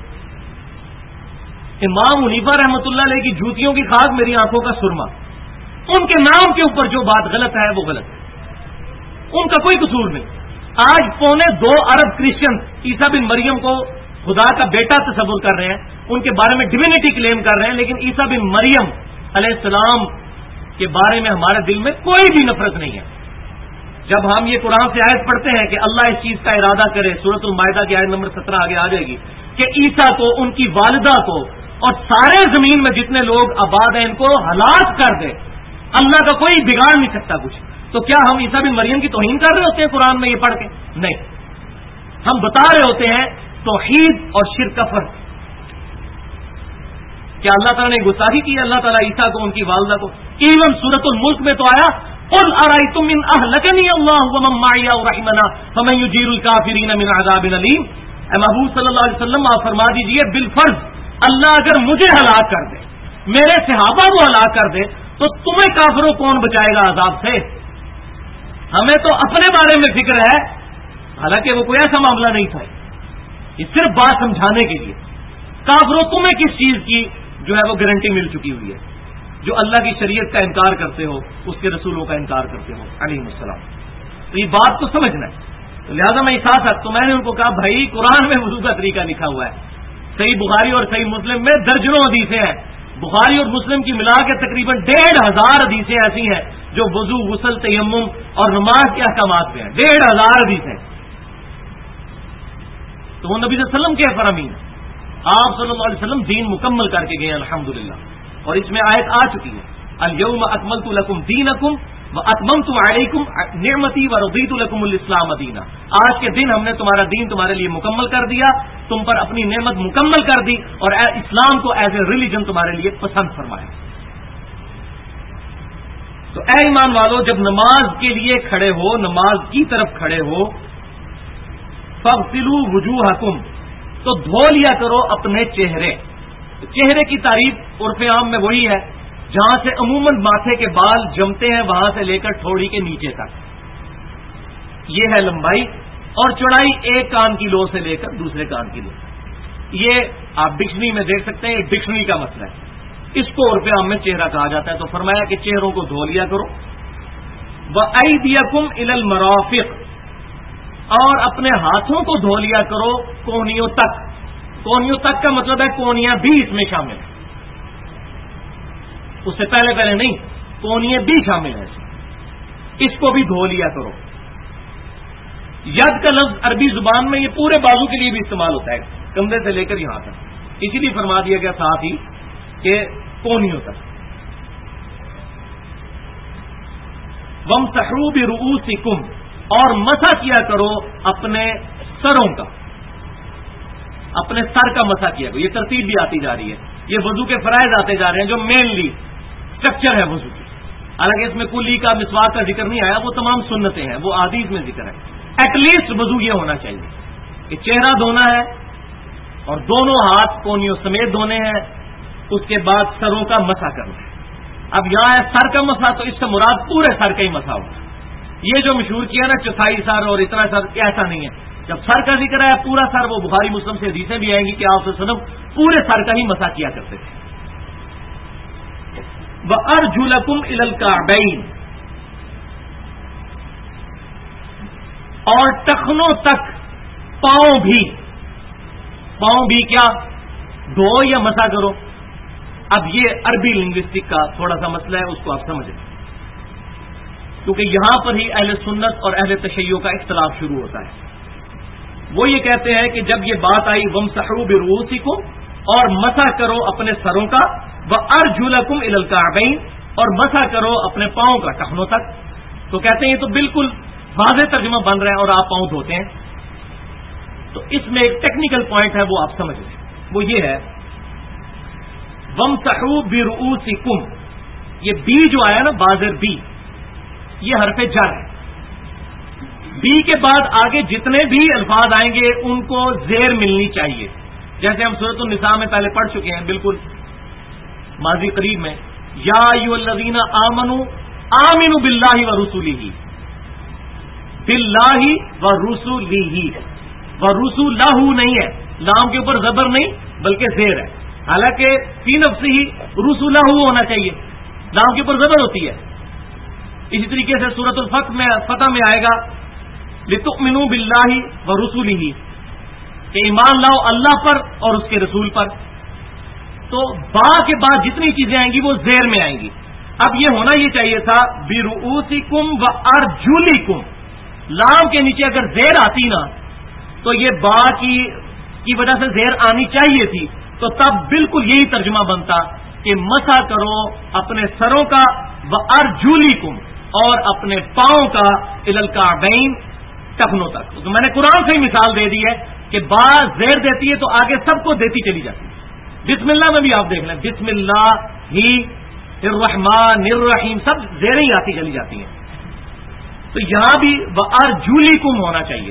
امام حنیفہ رحمۃ اللہ علیہ کی جوتیوں کی خاک میری آنکھوں کا سرما. ان کے نام کے اوپر جو بات غلط ہے وہ غلط ہے، ان کا کوئی قصور نہیں. آج 2.25 ارب کرسچن عیسیٰ بن مریم کو خدا کا بیٹا تصور کر رہے ہیں، ان کے بارے میں ڈیوینٹی کلیم کر رہے ہیں، لیکن عیسیٰ بن مریم علیہ السلام کے بارے میں ہمارے دل میں کوئی بھی نفرت نہیں ہے. جب ہم یہ قرآن سے آیت پڑھتے ہیں کہ اللہ اس چیز کا ارادہ کرے، سورۃ المائدہ کی آیت نمبر 17 آگے آ جائے گی کہ عیسیٰ کو، ان کی والدہ کو اور سارے زمین میں جتنے لوگ آباد ہیں ان کو ہلاک کر دے، اللہ کا کوئی بگاڑ نہیں سکتا کچھ. تو کیا ہم عیسیٰ بن مریم کی توہین کر رہے ہوتے ہیں قرآن میں یہ پڑھ کے؟ نہیں، ہم بتا رہے ہوتے ہیں توحید اور شرک کا فرق. کیا اللہ تعالیٰ نے گستاخی کی ہے اللہ تعالیٰ عیسیٰ کو، ان کی والدہ کو؟ ایون سورۃ الملک میں تو آیا قل ارأیتم ان اہلکنی اللہ ومن معی او رحمنا فمن یجیر الکافرین من عذاب علیم. اے محبوب صلی اللہ علیہ وسلم آپ فرما دیجئے بالفرض اللہ اگر مجھے ہلاک کر دے، میرے صحابہ کو ہلاک کر دے، تو تمہیں کافروں کون بچائے گا عذاب سے؟ ہمیں تو اپنے بارے میں فکر ہے، حالانکہ وہ کوئی ایسا معاملہ نہیں تھا. یہ صرف بات سمجھانے کے لیے. کافروں تمہیں کس چیز کی جو ہے وہ گارنٹی مل چکی ہوئی ہے؟ جو اللہ کی شریعت کا انکار کرتے ہو، اس کے رسولوں کا انکار کرتے ہو علیہ السلام. تو یہ بات کو سمجھنا ہے. تو لہٰذا میں ساتھ تو میں نے ان کو کہا بھائی قرآن میں وضو کا طریقہ لکھا ہوا ہے، صحیح بخاری اور صحیح مسلم میں درجنوں حدیثیں ہیں. بخاری اور مسلم کی ملا کے تقریباً 1500 حدیثیں ایسی ہیں جو وضو، غسل، تیمم اور نماز کے احکامات میں ہیں. 1500 حدیثیں. تو وہ نبی صلی اللہ علیہ وسلم کے فرامین، آپ صلی اللہ علیہ وسلم دین مکمل کر کے گئے الحمدللہ. اور اس میں آیت آ چکی ہے الیوم اکملت لکم دینکم واتممت علیکم نعمتی ورضیت لکم الاسلام دینا. آج کے دن ہم نے تمہارا دین تمہارے لیے مکمل کر دیا، تم پر اپنی نعمت مکمل کر دی اور اسلام کو ایز اے ریلیجن تمہارے لیے پسند فرمایا. تو اے ایمان والو جب نماز کے لیے کھڑے ہو، نماز کی طرف کھڑے ہو، فاغسلوا وجوہکم، تو دھو لیا کرو اپنے چہرے. چہرے کی تعریف عرف عام میں وہی ہے جہاں سے عموماً ماتھے کے بال جمتے ہیں، وہاں سے لے کر ٹھوڑی کے نیچے تک. یہ ہے لمبائی، اور چوڑائی ایک کان کی لو سے لے کر دوسرے کان کی لو. یہ آپ ڈکشنری میں دیکھ سکتے ہیں، یہ ڈکشنری کا مسئلہ ہے. اس کو عرف عام میں چہرہ کہا جاتا ہے. تو فرمایا کہ چہروں کو دھو لیا کرو. وَأَيْدِيَكُمْ إِلَى الْمَرَافِقِ، اور اپنے ہاتھوں کو دھو لیا کرو کونیوں تک. کونیوں تک کا مطلب ہے کونیاں بھی اس میں شامل ہیں، اس سے پہلے نہیں، کونیاں بھی شامل ہیں. اس کو بھی دھو لیا کرو. ید کا لفظ عربی زبان میں یہ پورے بازو کے لیے بھی استعمال ہوتا ہے، کندھے سے لے کر یہاں تک. اسی لیے فرما دیا گیا ساتھ ہی کہ کونیوں تک. وَامْسَحُوا بِرُؤُوسِكُمْ، اور مسح کیا کرو اپنے سروں کا، اپنے سر کا مسح کیا کرو. یہ ترتیب بھی آتی جا رہی ہے، یہ وضو کے فرائض آتے جا رہے ہیں جو مینلی اسٹرکچر ہے وضو کی. حالانکہ اس میں کلی کا مسواک کا ذکر نہیں آیا، وہ تمام سنتیں ہیں، وہ احادیث میں ذکر ہے. ایٹ لیسٹ وضو یہ ہونا چاہیے کہ چہرہ دھونا ہے اور دونوں ہاتھ کونیوں سمیت دھونے ہیں، اس کے بعد سروں کا مسح کرنا ہے. اب یہاں ہے سر کا مسح، تو اس سے مراد پورے سر کا ہی مسح ہوگا. یہ جو مشہور کیا نا چوتھائی سر اور اتنا سر، ایسا نہیں ہے. جب سر کا ذکر ہے پورا سر، وہ بخاری مسلم سے حدیثیں بھی آئیں گی کہ آپ صلی اللہ علیہ وسلم پورے سر کا ہی مسح کیا کرتے تھے. وَأَرْجُلَكُمْ إِلَى الْكَعْبَيْنِ، اور ٹخنوں تک پاؤں بھی کیا دھو یا مسح کرو. اب یہ عربی لنگوسٹک کا تھوڑا سا مسئلہ ہے، اس کو آپ سمجھیں، کیونکہ یہاں پر ہی اہل سنت اور اہل تشیع کا اختلاف شروع ہوتا ہے. وہ یہ کہتے ہیں کہ جب یہ بات آئی وَامْسَحُوا بِرُؤُوسِكُمْ، اور مسح کرو اپنے سروں کا، وَأَرْجُلَكُمْ إِلَى الْكَعْبَيْنِ، اور مسح کرو اپنے پاؤں کا ٹخنوں تک، تو کہتے ہیں یہ تو بالکل واضح ترجمہ بن رہا ہے اور آپ پاؤں دھوتے ہیں. تو اس میں ایک ٹیکنیکل پوائنٹ ہے، وہ آپ سمجھ لیں. وہ یہ ہے وَامْسَحُوا بِرُؤُوسِكُمْ، یہ بی جو آیا نا بازر بی، یہ حرف جر ہے. بی کے بعد آگے جتنے بھی الفاظ آئیں گے ان کو زیر ملنی چاہیے. جیسے ہم سورۃ النساء میں پہلے پڑھ چکے ہیں، بالکل ماضی قریب میں، یا ایھا الذین آمنوا آمنوا باللہ ورسولہ، باللہ ورسولہ، ورسولہ نہیں ہے، لام کے اوپر زبر نہیں بلکہ زیر ہے. حالانکہ فی نفسہ ہی رسولہ ہونا چاہیے، لام کے اوپر زبر ہوتی ہے. اسی طریقے سے سورۃ فتح میں آئے گا لتؤمنوا باللہ ورسولہ، کہ ایمان لاؤ اللہ پر اور اس کے رسول پر. تو با کے بعد جتنی چیزیں آئیں گی وہ زیر میں آئیں گی. اب یہ ہونا یہ چاہیے تھا برؤوسکم وارجلکم، لام کے نیچے اگر زیر آتی نا تو یہ با کی وجہ سے زیر آنی چاہیے تھی، تو تب بالکل یہی ترجمہ بنتا کہ مسح کرو اپنے سروں کا، وارجلکم، اور اپنے پاؤں کا، الی الکعبین، ٹخنوں تک. تو میں نے قرآن سے ہی مثال دے دی ہے کہ با زیر دیتی ہے تو آگے سب کو دیتی چلی جاتی ہے. بسم اللہ میں بھی آپ دیکھ لیں، بسم اللہ ہی الرحمن الرحیم، سب زیریں ہی آتی چلی جاتی ہیں. تو یہاں بھی وارجلکم ہونا چاہیے.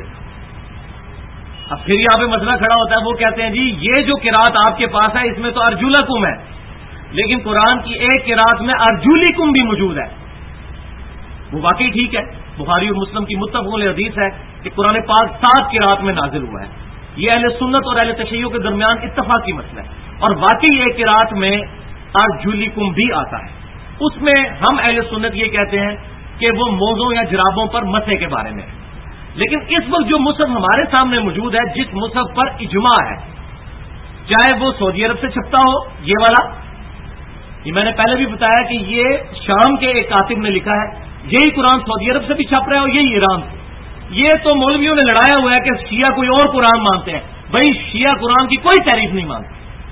اب پھر یہاں پہ مسئلہ کھڑا ہوتا ہے، وہ کہتے ہیں جی یہ جو قرات آپ کے پاس ہے اس میں تو ارجلکم ہے، لیکن قرآن کی ایک قرات میں ارجلکم بھی موجود ہے. وہ واقعی ٹھیک ہے، بخاری اور مسلم کی متفق علیہ حدیث ہے کہ قرآن پاک 7 قرات میں نازل ہوا ہے. یہ اہل سنت اور اہل تشیع کے درمیان اتفاقی مسئلہ ہے، اور واقعی ایک قرات میں ارجلکم بھی آتا ہے. اس میں ہم اہل سنت یہ کہتے ہیں کہ وہ موزوں یا جرابوں پر مسح کے بارے میں ہے. لیکن اس وقت جو مصحف ہمارے سامنے موجود ہے، جس مصحف پر اجماع ہے، چاہے وہ سعودی عرب سے چھپتا ہو، یہ والا، یہ میں نے پہلے بھی بتایا کہ یہ شام کے ایک کاتب نے لکھا ہے، یہی قرآن سعودی عرب سے بھی چھپ رہا ہے اور یہی ایران سے. یہ تو مولویوں نے لڑایا ہوا ہے کہ شیعہ کوئی اور قرآن مانتے ہیں. بھائی شیعہ قرآن کی کوئی تعریف نہیں مانتے،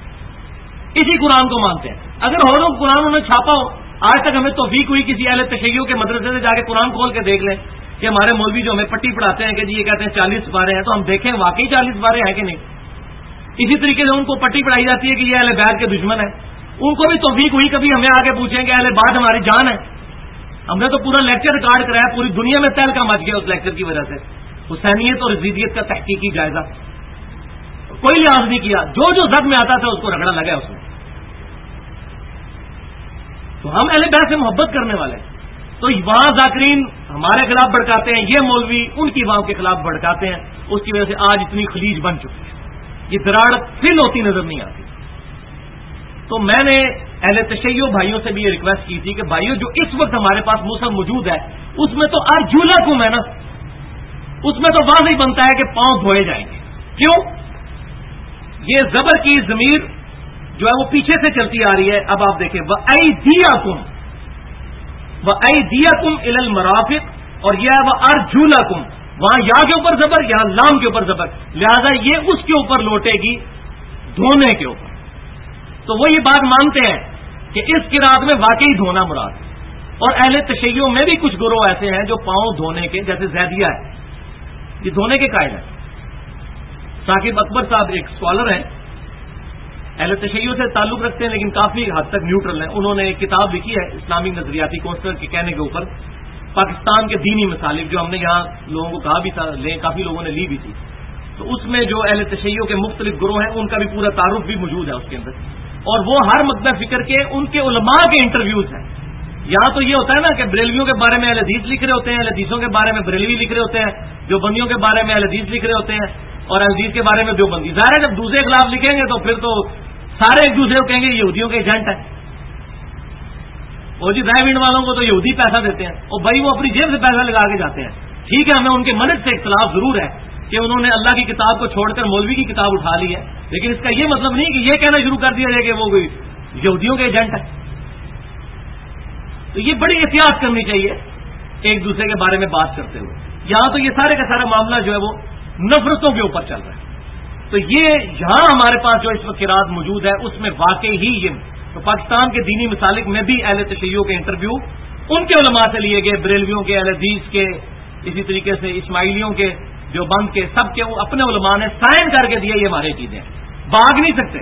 اسی قرآن کو مانتے ہیں. اگر اور قرآن انہوں نے چھاپا ہو، آج تک ہمیں توفیق ہوئی کسی اہل تشیع کے مدرسے سے جا کے قرآن کھول کے دیکھ لیں کہ ہمارے مولوی جو ہمیں پٹی پڑھاتے ہیں کہ جی یہ کہتے ہیں 40 پارے ہیں، تو ہم دیکھیں واقعی 40 پارے ہیں کہ نہیں. اسی طریقے سے ان کو پٹی پڑھائی جاتی ہے کہ یہ اہل بیت کے دشمن ہیں. ان کو بھی توفیق ہوئی کبھی ہمیں آگے پوچھیں کہ اہل بیت ہماری جان ہے. ہم نے تو پورا لیکچر ریکارڈ کرایا، پوری دنیا میں تہلکہ مچ گیا اس لیکچر کی وجہ سے. حسینیت اور یزیدیت کا تحقیقی جائزہ کوئی لحاظ نہیں کیا، جو زد میں آتا تھا اس کو رگڑا لگا اس میں. تو ہم اہل بیت سے محبت کرنے والے ہیں، تو وہاں ذاکرین ہمارے خلاف بھڑکاتے ہیں، یہ مولوی ان کی وہاں کے خلاف بھڑکاتے ہیں. اس کی وجہ سے آج اتنی خلیج بن چکی ہے، یہ دراڑ فل ہوتی نظر نہیں آتی. تو میں نے اہل تشیع بھائیوں سے بھی یہ ریکویسٹ کی تھی کہ بھائیوں جو اس وقت ہمارے پاس مصحف موجود ہے اس میں تو ارجلکم ہے نا، اس میں تو واضح بنتا ہے کہ پاؤں دھوئے جائیں گے. کیوں؟ یہ زبر کی ضمیر جو ہے وہ پیچھے سے چلتی آ رہی ہے. اب آپ دیکھیں وَأَيْدِيَكُمْ إِلَى الْمَرَافِقِ، اور یہ ہے دھونے کے اوپر. تو وہ یہ بات مانتے ہیں کہ اس قرات میں واقعی دھونا مراد ہے. اور اہل تشیع میں بھی کچھ گروہ ایسے ہیں جو پاؤں دھونے کے، جیسے زیدیہ ہے، یہ دھونے کے قائل ہیں. ثاقب اکبر صاحب ایک اسکالر ہیں، اہل تشیع سے تعلق رکھتے ہیں لیکن کافی حد تک نیوٹرل ہیں. انہوں نے ایک کتاب لکھی ہے اسلامی نظریاتی کونسلر کے کہنے کے اوپر، پاکستان کے دینی مسالک، جو ہم نے یہاں لوگوں کو کہا بھی تھا، کافی لوگوں نے لی بھی تھی. تو اس میں جو اہل تشیع کے مختلف گروہ ہیں ان کا بھی پورا تعارف بھی موجود ہے اس کے اندر. اور وہ ہر مقدم فکر کے ان کے علماء کے انٹرویوز ہیں. یہاں تو یہ ہوتا ہے نا کہ بریلویوں کے بارے میں اہل حدیث لکھ رہے ہوتے ہیں، اہل حدیثوں کے بارے میں بریلوی لکھ رہے ہوتے ہیں، جو بندیوں کے بارے میں اہل حدیث لکھ رہے ہوتے ہیں، اور اہل حدیث کے بارے میں جو بندی. ظاہر ہے جب دوسرے کے خلاف لکھیں گے تو پھر تو سارے ایک دوسرے کو کہیں گے یہودیوں کے ایجنٹ ہیں. اور جی رائے والوں کو تو یہودی پیسہ دیتے ہیں، اور بھائی وہ اپنی جیب سے پیسہ لگا کے جاتے ہیں. ٹھیک ہے، ہمیں ان کے منہج سے اختلاف ضرور ہے کہ انہوں نے اللہ کی کتاب کو چھوڑ کر مولوی کی کتاب اٹھا لی ہے، لیکن اس کا یہ مطلب نہیں کہ یہ کہنا شروع کر دیا جائے کہ وہ کوئی یہودیوں کے ایجنٹ ہے. تو یہ بڑی احتیاط کرنی چاہیے ایک دوسرے کے بارے میں بات کرتے ہوئے. یہاں تو یہ سارے کا سارا معاملہ جو ہے وہ نفرتوں کے اوپر چل رہا ہے. تو یہ یہاں ہمارے پاس جو اس وقت قرات موجود ہے اس میں واقعی ہی یہ تو پاکستان کے دینی مسالک میں بھی اہل تشیع کے انٹرویو ان کے علماء سے لیے گئے، بریلویوں کے، اہل حدیث کے، اسی طریقے سے اسماعیلیوں کے، دیوبند کے، سب کے وہ اپنے علماء نے سائن کر کے دیے. یہ ہمارے چیزیں بھاگ نہیں سکتے.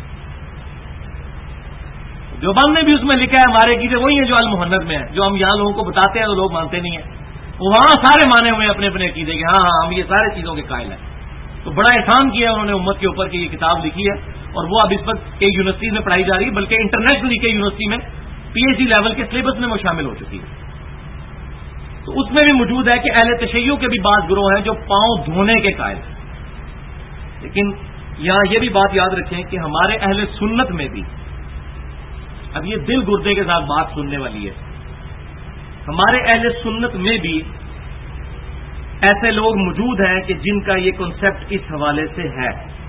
دیوبند نے بھی اس میں لکھا ہے ہمارے چیزیں وہی ہیں جو المحنت میں ہیں، جو ہم یہاں لوگوں کو بتاتے ہیں تو لوگ مانتے نہیں ہیں. وہاں سارے مانے ہوئے اپنے اپنے عقیدے کے، ہاں ہم یہ سارے چیزوں کے قائل ہیں. تو بڑا احسان کیا ہے انہوں نے امت کے اوپر کہ یہ کتاب لکھی ہے، اور وہ اب اس وقت کئی یونیورسٹیز میں پڑھائی جا رہی ہے، بلکہ انٹرنیشنلی کئی یونیورسٹی میں پی ایچ ڈی لیول کے سلیبس میں وہ شامل ہو چکی ہے. تو اس میں بھی موجود ہے کہ اہل تشیع کے بھی بعض گروہ ہیں جو پاؤں دھونے کے قائل ہیں. لیکن یہاں یہ بھی بات یاد رکھیں کہ ہمارے اہل سنت میں بھی، اب یہ دل گردے کے ساتھ بات سننے والی ہے، ہمارے اہل سنت میں بھی ایسے لوگ موجود ہیں کہ جن کا یہ کنسپٹ اس حوالے سے ہے.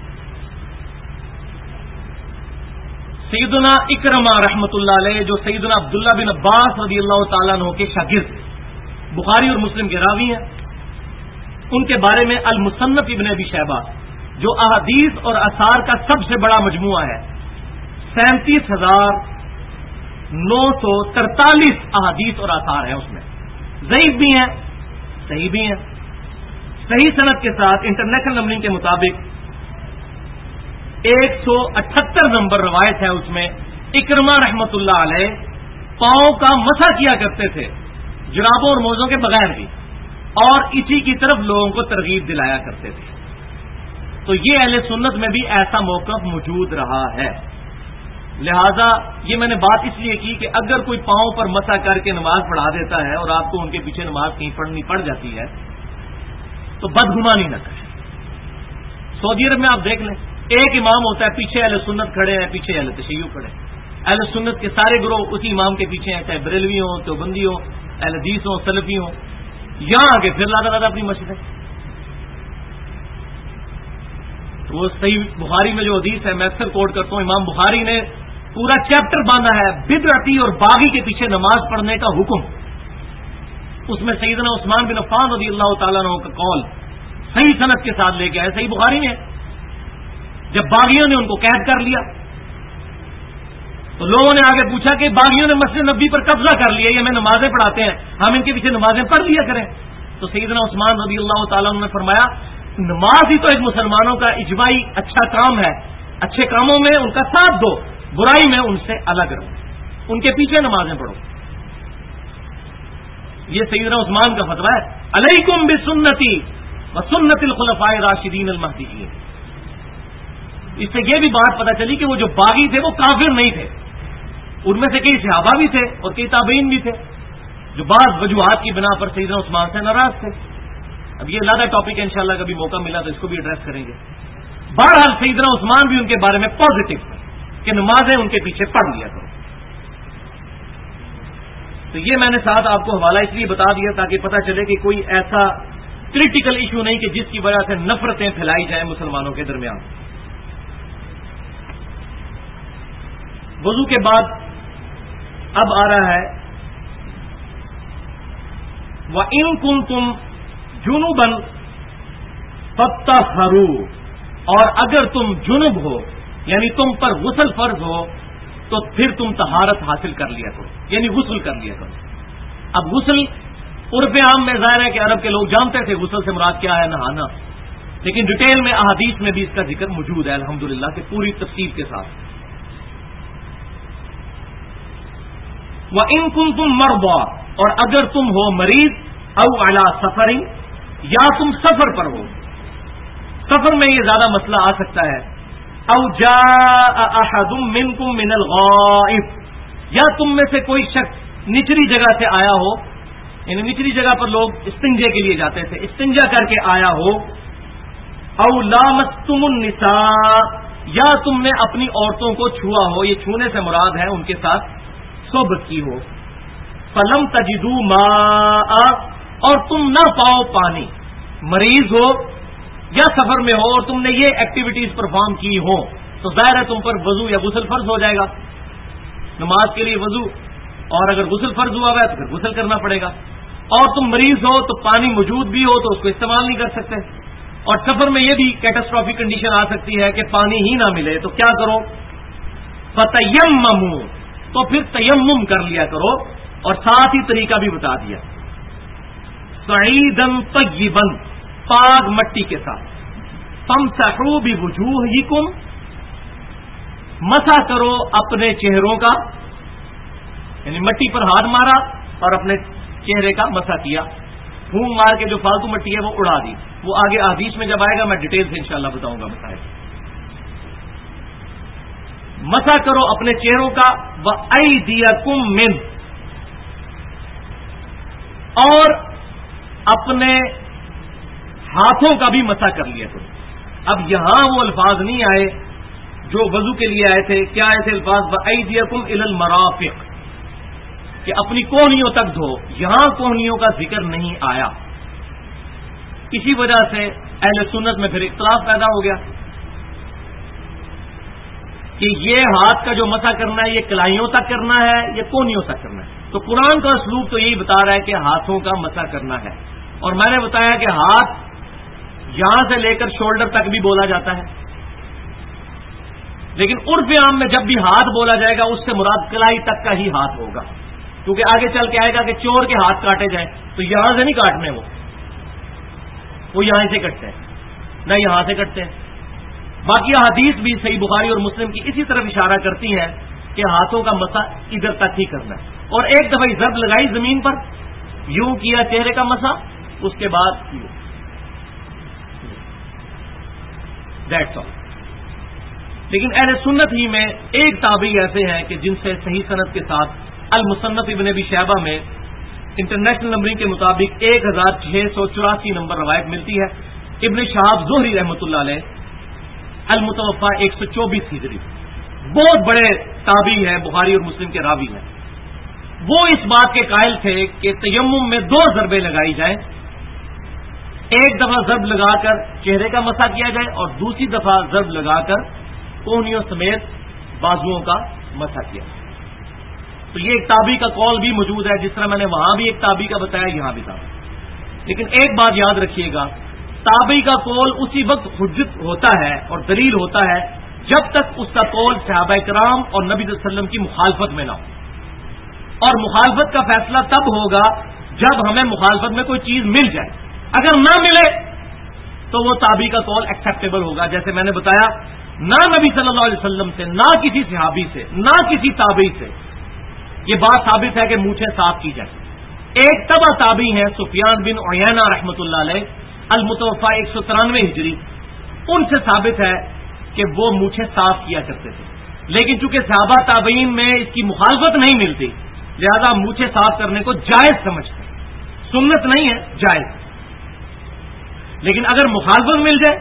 سیدنا اکرمہ رحمۃ اللہ علیہ، جو سیدنا عبداللہ بن عباس رضی اللہ تعالیٰ عنہ کے شاگرد، بخاری اور مسلم کے راوی ہیں، ان کے بارے میں المصنف ابن ابی شیبہ، جو احادیث اور آثار کا سب سے بڑا مجموعہ ہے، 37,943 احادیث اور آثار ہیں. اس میں ضعیف بھی ہیں، صحیح بھی ہیں. صحیح سند کے ساتھ انٹرنیشنل نمبرنگ کے مطابق 178 نمبر روایت ہے. اس میں اکرمہ رحمۃ اللہ علیہ پاؤں کا مسح کیا کرتے تھے، جرابوں اور موزوں کے بغیر بھی، اور اسی کی طرف لوگوں کو ترغیب دلایا کرتے تھے. تو یہ اہل سنت میں بھی ایسا موقف موجود رہا ہے. لہذا یہ میں نے بات اس لیے کی کہ اگر کوئی پاؤں پر مسح کر کے نماز پڑھا دیتا ہے اور آپ کو ان کے پیچھے نماز کہیں پڑھنی پڑ جاتی ہے تو بدگمانی نہ کریں. سعودی عرب میں آپ دیکھ لیں، ایک امام ہوتا ہے، پیچھے اہل سنت کھڑے ہیں، پیچھے اہل تشیع کھڑے ہیں. اہل سنت کے سارے گروہ اسی امام کے پیچھے ہیں، چاہے بریلوی ہوں، دیوبندی ہوں، اہل حدیث ہوں، سلفی ہوں. یہاں آگے پھر لاتا اپنی مسجد ہے. وہ صحیح بخاری میں جو حدیث ہے میں اکثر کوٹ کرتا ہوں، امام بخاری نے پورا چیپٹر باندھا ہے بدعتی اور باغی کے پیچھے نماز پڑھنے کا حکم. اس میں سیدنا عثمان بن عفان رضی اللہ تعالیٰ عنہ کا قول صحیح سند کے ساتھ لے کے آئے، صحیح بخاری میں. جب باغیوں نے ان کو قید کر لیا تو لوگوں نے آگے پوچھا کہ باغیوں نے مسجد نبوی پر قبضہ کر لیا، یہ ہمیں نمازیں پڑھاتے ہیں، ہم ان کے پیچھے نمازیں پڑھ لیا کریں. تو سیدنا عثمان رضی اللہ تعالیٰ عنہ نے فرمایا نماز ہی تو ایک مسلمانوں کا اجماعی اچھا کام ہے، اچھے کاموں میں ان کا ساتھ دو، برائی میں ان سے الگ رہو، ان کے پیچھے نمازیں پڑھو. یہ سیدنا عثمان کا فتویٰ ہے. علیکم بسنتی وسنت الخلفاء الراشدین المہدیین. اس سے یہ بھی بات پتہ چلی کہ وہ جو باغی تھے وہ کافر نہیں تھے، ان میں سے کئی صحابہ بھی تھے اور کئی تابعین بھی تھے جو بعض وجوہات کی بنا پر سیدنا عثمان سے ناراض تھے. اب یہ علیحدہ ٹاپک ہے، انشاءاللہ کبھی موقع ملا تو اس کو بھی ایڈریس کریں گے. بہرحال سیدنا عثمان بھی ان کے بارے میں پازیٹو تھے کہ نمازیں ان کے پیچھے پڑھ لیا کرو. تو یہ میں نے ساتھ آپ کو حوالہ اس لیے بتا دیا تاکہ پتہ چلے کہ کوئی ایسا کریٹیکل ایشو نہیں کہ جس کی وجہ سے نفرتیں پھیلائی جائیں مسلمانوں کے درمیان. وضو کے بعد اب آ رہا ہے وَإِن كُنتُمْ جُنُبًا فَطَّهَّرُوا، اور اگر تم جنب ہو یعنی تم پر غسل فرض ہو تو پھر تم طہارت حاصل کر لیا کرو، یعنی غسل کر لیا کرو۔ اب غسل عرف عام میں ظاہر ہے کہ عرب کے لوگ جانتے تھے غسل سے مراد کیا ہے، نہانا، لیکن ڈیٹیل میں احادیث میں بھی اس کا ذکر موجود ہے الحمدللہ کہ پوری تفصیل کے ساتھ۔ وَإِن كُنتُم مَّرْضَىٰ، اور اگر تم ہو مریض، او علی سفر، یا تم سفر پر ہو، سفر میں یہ زیادہ مسئلہ آ سکتا ہے، او جاء احد منکم من الغائط، یا تم میں سے کوئی شخص نچلی جگہ سے آیا ہو، یعنی نچلی جگہ پر لوگ استنجے کے لیے جاتے تھے، استنجا کر کے آیا ہو، او لامستم النساء، یا تم نے اپنی عورتوں کو چھوا ہو، یہ چھونے سے مراد ہے ان کے ساتھ صحبت کی ہو، فلم تجدوا ماء، اور تم نہ پاؤ پانی، مریض ہو یا سفر میں ہو اور تم نے یہ ایکٹیویٹیز پرفارم کی ہو تو ظاہر ہے تم پر وضو یا غسل فرض ہو جائے گا، نماز کے لیے وضو، اور اگر غسل فرض ہوا ہے تو پھر غسل کرنا پڑے گا، اور تم مریض ہو تو پانی موجود بھی ہو تو اس کو استعمال نہیں کر سکتے، اور سفر میں یہ بھی کیٹاسٹرافک کنڈیشن آ سکتی ہے کہ پانی ہی نہ ملے تو کیا کرو، فتیمموا، تو پھر تیمم کر لیا کرو، اور ساتھ ہی طریقہ بھی بتا دیا، صعیدا طیبا، پاک مٹی کے ساتھ، فامسحوا بوجوہکم، مسح کرو اپنے چہروں کا، یعنی مٹی پر ہاتھ مارا اور اپنے چہرے کا مسح کیا، پھونک مار کے جو فالتو مٹی ہے وہ اڑا دی، وہ آگے حدیث میں جب آئے گا میں ڈیٹیل سے انشاءاللہ بتاؤں گا مسائل۔ مسح کرو اپنے چہروں کا، وَأَيْدِيَكُمْ مِنْ، اور اپنے ہاتھوں کا بھی مسح کر لیا کرو۔ اب یہاں وہ الفاظ نہیں آئے جو وضو کے لیے آئے تھے، کیا آئے تھے الفاظ، وَأَيْدِيَكُمْ إِلَى الْمَرَافِقِ، کہ اپنی کوہنیوں تک دھو، یہاں کوہنیوں کا ذکر نہیں آیا، اسی وجہ سے اہل سنت میں پھر اختلاف پیدا ہو گیا کہ یہ ہاتھ کا جو مسح کرنا ہے یہ کلائیوں تک کرنا ہے یا کوہنیوں تک کرنا ہے، تو قرآن کا اسلوب تو یہی بتا رہا ہے کہ ہاتھوں کا مسح کرنا ہے، اور میں نے بتایا کہ ہاتھ یہاں سے لے کر شولڈر تک بھی بولا جاتا ہے، لیکن عرف عام میں جب بھی ہاتھ بولا جائے گا اس سے مراد کلائی تک کا ہی ہاتھ ہوگا، کیونکہ آگے چل کے آئے گا کہ چور کے ہاتھ کاٹے جائیں تو یہاں سے نہیں کاٹنے، وہ یہاں سے کٹتے ہیں نہ یہاں سے کٹتے ہیں۔ باقی حدیث بھی صحیح بخاری اور مسلم کی اسی طرف اشارہ کرتی ہیں کہ ہاتھوں کا مسح ادھر تک ہی کرنا ہے، اور ایک دفعہ ضرب لگائی زمین پر، یوں کیا چہرے کا مسح، اس کے بعد دیٹس آل۔ لیکن اہل سنت ہی میں ایک تابعی ایسے ہیں کہ جن سے صحیح سند کے ساتھ المصنف ابن ابی شیبہ میں انٹرنیشنل نمبرنگ کے مطابق 1684 نمبر روایت ملتی ہے، ابن شہاب زہری رحمۃ اللہ علیہ المتوفا 124 ہجری، بہت بڑے تابعی ہیں، بخاری اور مسلم کے راوی ہیں، وہ اس بات کے قائل تھے کہ تیمم میں 2 ضربیں لگائی جائیں، ایک دفعہ ضرب لگا کر چہرے کا مسح کیا جائے اور دوسری دفعہ ضرب لگا کر کوہنیوں سمیت بازوؤں کا مسح کیا جائے۔ تو یہ ایک تابعی کا قول بھی موجود ہے، جس طرح میں نے وہاں بھی ایک تابعی کا بتایا یہاں بھی تھا، لیکن ایک بات یاد رکھیے گا، تابعی کا قول اسی وقت حجت ہوتا ہے اور دلیل ہوتا ہے جب تک اس کا قول صحابہ کرام اور نبی صلی اللہ علیہ وسلم کی مخالفت میں نہ ہو، اور مخالفت کا فیصلہ تب ہوگا جب ہمیں مخالفت میں کوئی چیز مل جائے، اگر نہ ملے تو وہ تابعی کا قول ایکسیپٹیبل ہوگا، جیسے میں نے بتایا نہ نبی صلی اللہ علیہ وسلم سے، نہ کسی صحابی سے، نہ کسی تابعی سے یہ بات ثابت ہے کہ مونچھیں صاف کی جائے۔ ایک تبع تابعی ہیں سفیان بن عیینہ رحمۃ اللہ علیہ المتوفا 193 ہجری، ان سے ثابت ہے کہ وہ مونچھیں صاف کیا کرتے تھے، لیکن چونکہ صحابہ تابعین میں اس کی مخالفت نہیں ملتی لہذا مونچھیں صاف کرنے کو جائز سمجھتے ہیں، سنت نہیں ہے جائز، لیکن اگر مخالفت مل جائے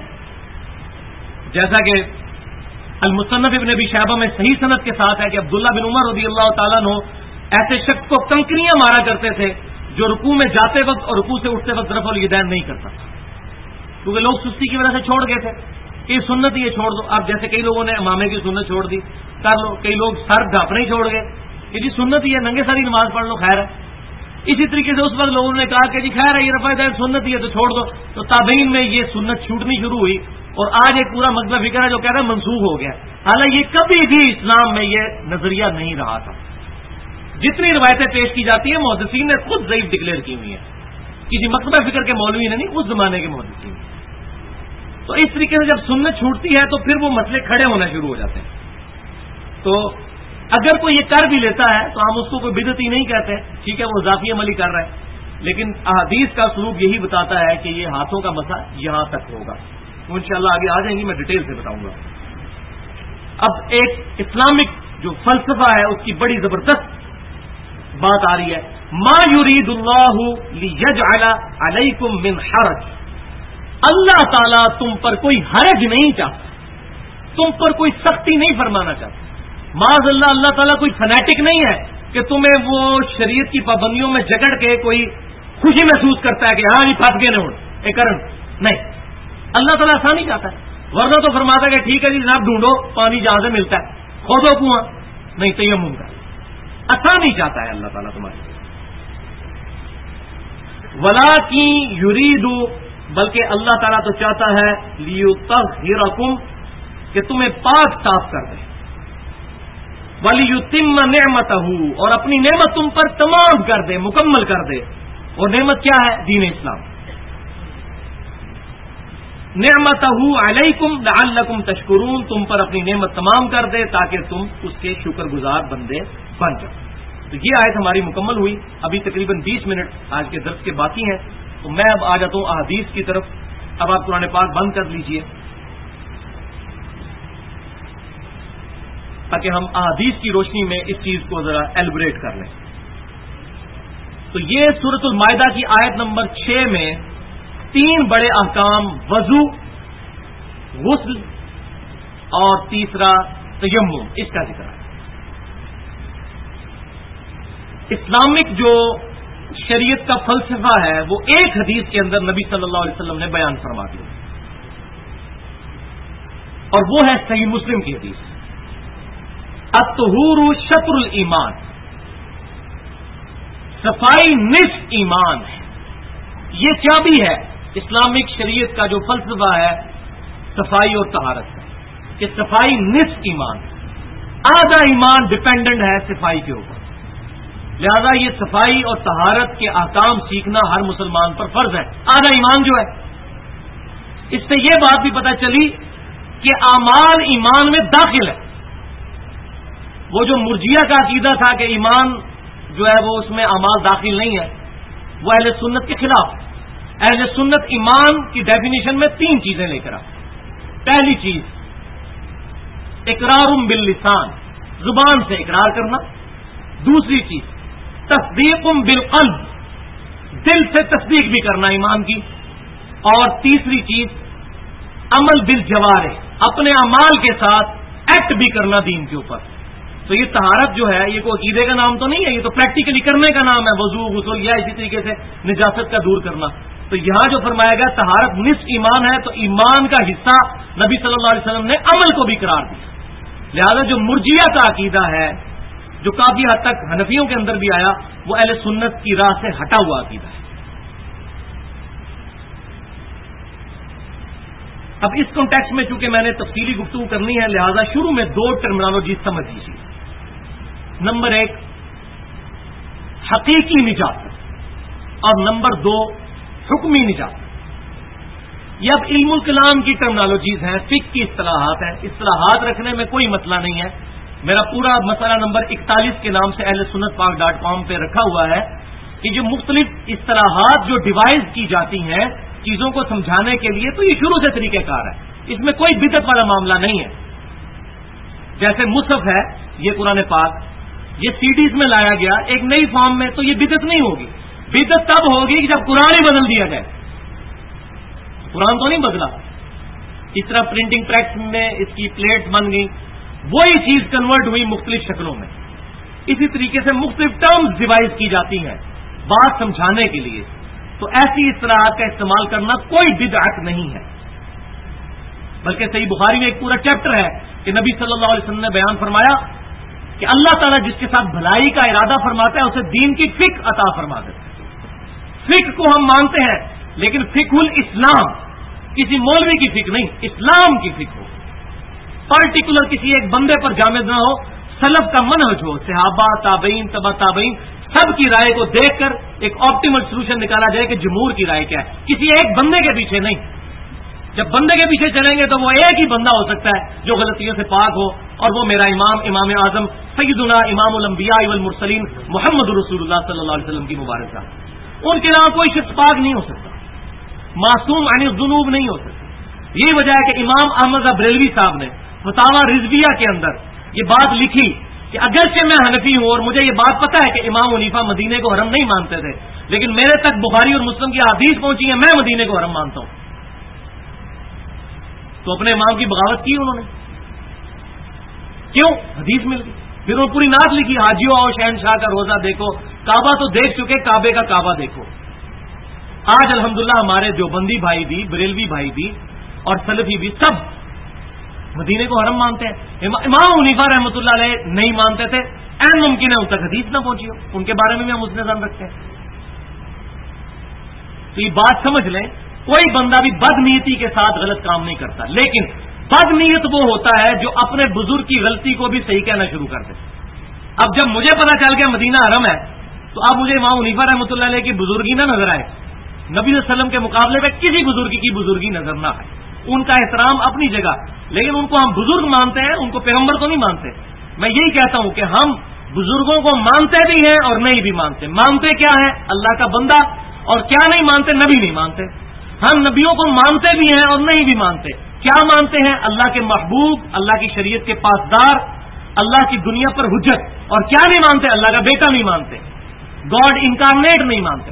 جیسا کہ المصنف ابن ابی شیبہ میں صحیح سند کے ساتھ ہے کہ عبداللہ بن عمر رضی اللہ تعالیٰ عنہ ایسے شخص کو کنکریاں مارا کرتے تھے جو رکوع میں جاتے وقت اور رکوع سے اٹھتے وقت رفع الیدین نہیں کرتا، کیونکہ لوگ سستی کی وجہ سے چھوڑ گئے تھے کہ سنت یہ چھوڑ دو۔ اب جیسے کئی لوگوں نے امامے کی سنت چھوڑ دی، کر لو، کئی لوگ سر ڈھانپنے ہی چھوڑ گئے کہ جی سنت ہی ہے، ننگے ساری نماز پڑھ لو خیر ہے۔ اسی طریقے سے اس وقت لوگوں نے کہا کہ جی خیر ہے یہ رفع الیدین سنت ہی ہے تو چھوڑ دو، تو تابعین میں یہ سنت چھوٹنی شروع ہوئی اور آج ایک پورا مکتبہ فکر ہے جو کہہ رہا ہے منسوخ ہو گیا، حالانکہ یہ کبھی بھی اسلام میں یہ نظریہ نہیں رہا تھا۔ جتنی روایتیں پیش کی جاتی ہیں محدثین نے خود ضعیف ڈکلیئر کی ہوئی ہیں، کسی مکتبہ فکر کے مولوی نے نہیں، اس زمانے کے محدثین۔ تو اس طریقے سے جب سنت چھوٹتی ہے تو پھر وہ مسئلے کھڑے ہونا شروع ہو جاتے ہیں۔ تو اگر کوئی یہ کر بھی لیتا ہے تو ہم اس کو کوئی بدعتی نہیں کہتے، ٹھیک ہے وہ اضافی عملی کر رہا ہے، لیکن احادیث کا سلوک یہی بتاتا ہے کہ یہ ہاتھوں کا مسئلہ یہاں تک ہوگا۔ وہ انشاءاللہ آگے آ جائیں گی، میں ڈیٹیل سے بتاؤں گا۔ اب ایک اسلامک جو فلسفہ ہے اس کی بڑی زبردست بات آ رہی ہے، ما یرید اللہ لیجعل علیکم من حرج، اللہ تعالیٰ تم پر کوئی حرج نہیں چاہتا، تم پر کوئی سختی نہیں فرمانا چاہتا۔ معاذ اللہ، اللہ تعالیٰ کوئی فنیٹک نہیں ہے کہ تمہیں وہ شریعت کی پابندیوں میں جکڑ کے کوئی خوشی محسوس کرتا ہے کہ ہاں جی پھنس گئے ایک کرن نہیں، اللہ تعالیٰ ایسا نہیں چاہتا ہے، ورنہ تو فرماتا ہے کہ ٹھیک ہے جی جناب ڈھونڈو پانی جہاں سے ملتا ہے، کھودو کنواں، نہیں تیمم کا، ایسا نہیں چاہتا ہے اللہ تعالیٰ تمہارے، ولاکن یرید، بلکہ اللہ تعالیٰ تو چاہتا ہے لیطہرکم، کہ تمہیں پاک صاف کر دے، وَلِيُتِمَّ نِعْمَتَهُ، اور اپنی نعمت تم پر تمام کر دے، مکمل کر دے۔ اور نعمت کیا ہے؟ دین اسلام۔ نعمتہ علیکم لعلکم تشکرون، تم پر اپنی نعمت تمام کر دے تاکہ تم اس کے شکر گزار بندے بن جاؤ۔ تو یہ آیت ہماری مکمل ہوئی، ابھی تقریباً 20 منٹ آج کے درس کے باقی ہیں، تو میں اب آ جاتا ہوں احادیث کی طرف۔ اب آپ قرآن پاک بند کر لیجئے تاکہ ہم احادیث کی روشنی میں اس چیز کو ذرا ایلیبریٹ کر لیں۔ تو یہ سورۃ المائدہ کی آیت نمبر 6 میں 3 بڑے احکام، وضو، غسل اور تیسرا تیمم، اس کا ذکر ہے۔ اسلامک جو شریعت کا فلسفہ ہے وہ ایک حدیث کے اندر نبی صلی اللہ علیہ وسلم نے بیان فرما دیا، اور وہ ہے صحیح مسلم کی حدیث، الطہور شطر الایمان، صفائی نصف ایمان ہے۔ یہ چابی ہے اسلامک شریعت کا جو فلسفہ ہے صفائی اور طہارت کا، کہ صفائی نصف ایمان ہے، آدھا ایمان ڈپینڈنٹ ہے صفائی کے اوپر، لہذا یہ صفائی اور طہارت کے احکام سیکھنا ہر مسلمان پر فرض ہے، آدھا ایمان جو ہے۔ اس سے یہ بات بھی پتہ چلی کہ اعمال ایمان میں داخل ہے۔ وہ جو مرجیہ کا عقیدہ تھا کہ ایمان جو ہے وہ اس میں اعمال داخل نہیں ہے، وہ اہل سنت کے خلاف۔ اہل سنت ایمان کی ڈیفینیشن میں 3 چیزیں لے کر آتے۔ پہلی چیز اقرار باللسان، زبان سے اقرار کرنا، دوسری چیز تصدیق بالقلب، دل سے تصدیق بھی کرنا ایمان کی، اور تیسری چیز عمل بالجوارح، اپنے اعمال کے ساتھ ایکٹ بھی کرنا دین کے اوپر۔ تو یہ طہارت جو ہے یہ کوئی عقیدے کا نام تو نہیں ہے، یہ تو پریکٹیکلی کرنے کا نام ہے، وضو، غسل یا اسی طریقے سے نجاست کا دور کرنا۔ تو یہاں جو فرمایا گیا طہارت نصف ایمان ہے، تو ایمان کا حصہ نبی صلی اللہ علیہ وسلم نے عمل کو بھی قرار دیا۔ لہذا جو مرجیہ کا عقیدہ ہے جو کافی حد تک حنفیوں کے اندر بھی آیا، وہ اہل سنت کی راہ سے ہٹا ہوا عقیدہ ہے۔ اب اس کانٹیکسٹ میں چونکہ میں نے تفصیلی گفتگو کرنی ہے، لہذا شروع میں 2 ٹرمینالوجی سمجھ لیجیے۔ نمبر 1 حقیقی نجات، اور نمبر 2 حکمی نجات۔ یہ اب علم الکلام کی ٹرمینالوجیز ہیں، فقہ کی اصطلاحات ہیں، اصطلاحات رکھنے میں کوئی مسئلہ نہیں ہے۔ میرا پورا مسئلہ نمبر 41 کے نام سے اہل سنت پاک .com پہ رکھا ہوا ہے کہ جو مختلف اصطلاحات جو ڈیوائز کی جاتی ہیں چیزوں کو سمجھانے کے لیے، تو یہ شروع سے طریقہ کار ہے، اس میں کوئی بدعت والا معاملہ نہیں ہے۔ جیسے مصحف ہے یہ قرآن پاک، یہ CDs میں لایا گیا ایک نئی فارم میں، تو یہ بدعت نہیں ہوگی۔ بدعت تب ہوگی کہ جب قرآن ہی بدل دیا جائے، قرآن تو نہیں بدلا۔ اس طرح پرنٹنگ پریس میں اس کی پلیٹ بن گئی، وہی چیز کنورٹ ہوئی مختلف شکلوں میں۔ اسی طریقے سے مختلف ٹرمز ڈیوائز کی جاتی ہیں بات سمجھانے کے لیے، تو ایسی اصطلاحات کا استعمال کرنا کوئی بدعت نہیں ہے، بلکہ صحیح بخاری میں ایک پورا چیپٹر ہے کہ نبی صلی اللہ علیہ وسلم نے بیان فرمایا کہ اللہ تعالیٰ جس کے ساتھ بھلائی کا ارادہ فرماتا ہے اسے دین کی فقہ عطا فرما دیتا ہے۔ فقہ کو ہم مانتے ہیں، لیکن فقہ الاسلام، کسی مولوی کی فکر نہیں، اسلام کی فکر ہو، پرٹیکولر کسی ایک بندے پر جامد نہ ہو، سلف کا منہج ہو، صحابہ، تابعین، تبع تابعین، سب کی رائے کو دیکھ کر ایک آپٹیمل سولوشن نکالا جائے کہ جمہور کی رائے کیا ہے، کسی ایک بندے کے پیچھے نہیں۔ جب بندے کے پیچھے چلیں گے تو وہ ایک ہی بندہ ہو سکتا ہے جو غلطیوں سے پاک ہو، اور وہ میرا امام اعظم سیدنا امام الانبیاء والمرسلین محمد رسول اللہ صلی اللہ علیہ وسلم کی مبارک ذات، ان کے علاوہ کوئی شخص پاک نہیں ہو سکتا، معصوم عن الذنوب نہیں ہو سکتا۔ یہی وجہ ہے کہ امام احمد بریلوی صاحب نے فتاوی رضویہ کے اندر یہ بات لکھی کہ اگرچہ میں حنفی ہوں اور مجھے یہ بات پتا ہے کہ امام حنیفہ مدینے کو حرم نہیں مانتے تھے، لیکن میرے تک بخاری اور مسلم کی حدیث پہنچی ہے، میں مدینے کو حرم مانتا ہوں۔ تو اپنے امام کی بغاوت کی انہوں نے، کیوں؟ حدیث مل گئی۔ پھر وہ پوری نعت لکھی، حاجیوں آؤ شہنشاہ کا روزہ دیکھو، کعبہ تو دیکھ چکے، کعبے کا کعبہ دیکھو۔ آج الحمدللہ ہمارے دیوبندی بھائی بھی، بریلوی بھائی بھی اور سلفی بھی سب مدینے کو حرم مانتے ہیں۔ امام حنیفہ رحمۃ اللہ علیہ نہیں مانتے تھے، این ممکن ہے ان تک حدیث نہ پہنچی ہو، ان کے بارے میں بھی ہم حسن ظن رکھتے ہیں۔ تو یہ بات سمجھ لیں، کوئی بندہ بھی بد نیتی کے ساتھ غلط کام نہیں کرتا، لیکن بد نیت وہ ہوتا ہے جو اپنے بزرگ کی غلطی کو بھی صحیح کہنا شروع کر دے۔ اب جب مجھے پتا چل گیا مدینہ حرم ہے تو اب مجھے امام حنیفہ رحمۃ اللہ علیہ کی بزرگی نہ نظر آئے، نبی صلی اللہ علیہ وسلم کے مقابلے میں کسی بزرگی کی بزرگی نظر نہ آئے، ان کا احترام اپنی جگہ، لیکن ان کو ہم بزرگ مانتے ہیں، ان کو پیغمبر تو نہیں مانتے۔ میں یہی کہتا ہوں کہ ہم بزرگوں کو مانتے بھی ہیں اور نہیں بھی مانتے۔ مانتے کیا ہے؟ اللہ کا بندہ، اور کیا نہیں مانتے؟ نبی نہیں مانتے۔ ہم نبیوں کو مانتے بھی ہیں اور نہیں بھی مانتے۔ کیا مانتے ہیں؟ اللہ کے محبوب، اللہ کی شریعت کے پاسدار، اللہ کی دنیا پر حجت۔ اور کیا نہیں مانتے؟ اللہ کا بیٹا نہیں مانتے، گاڈ انکارنیٹ نہیں مانتے۔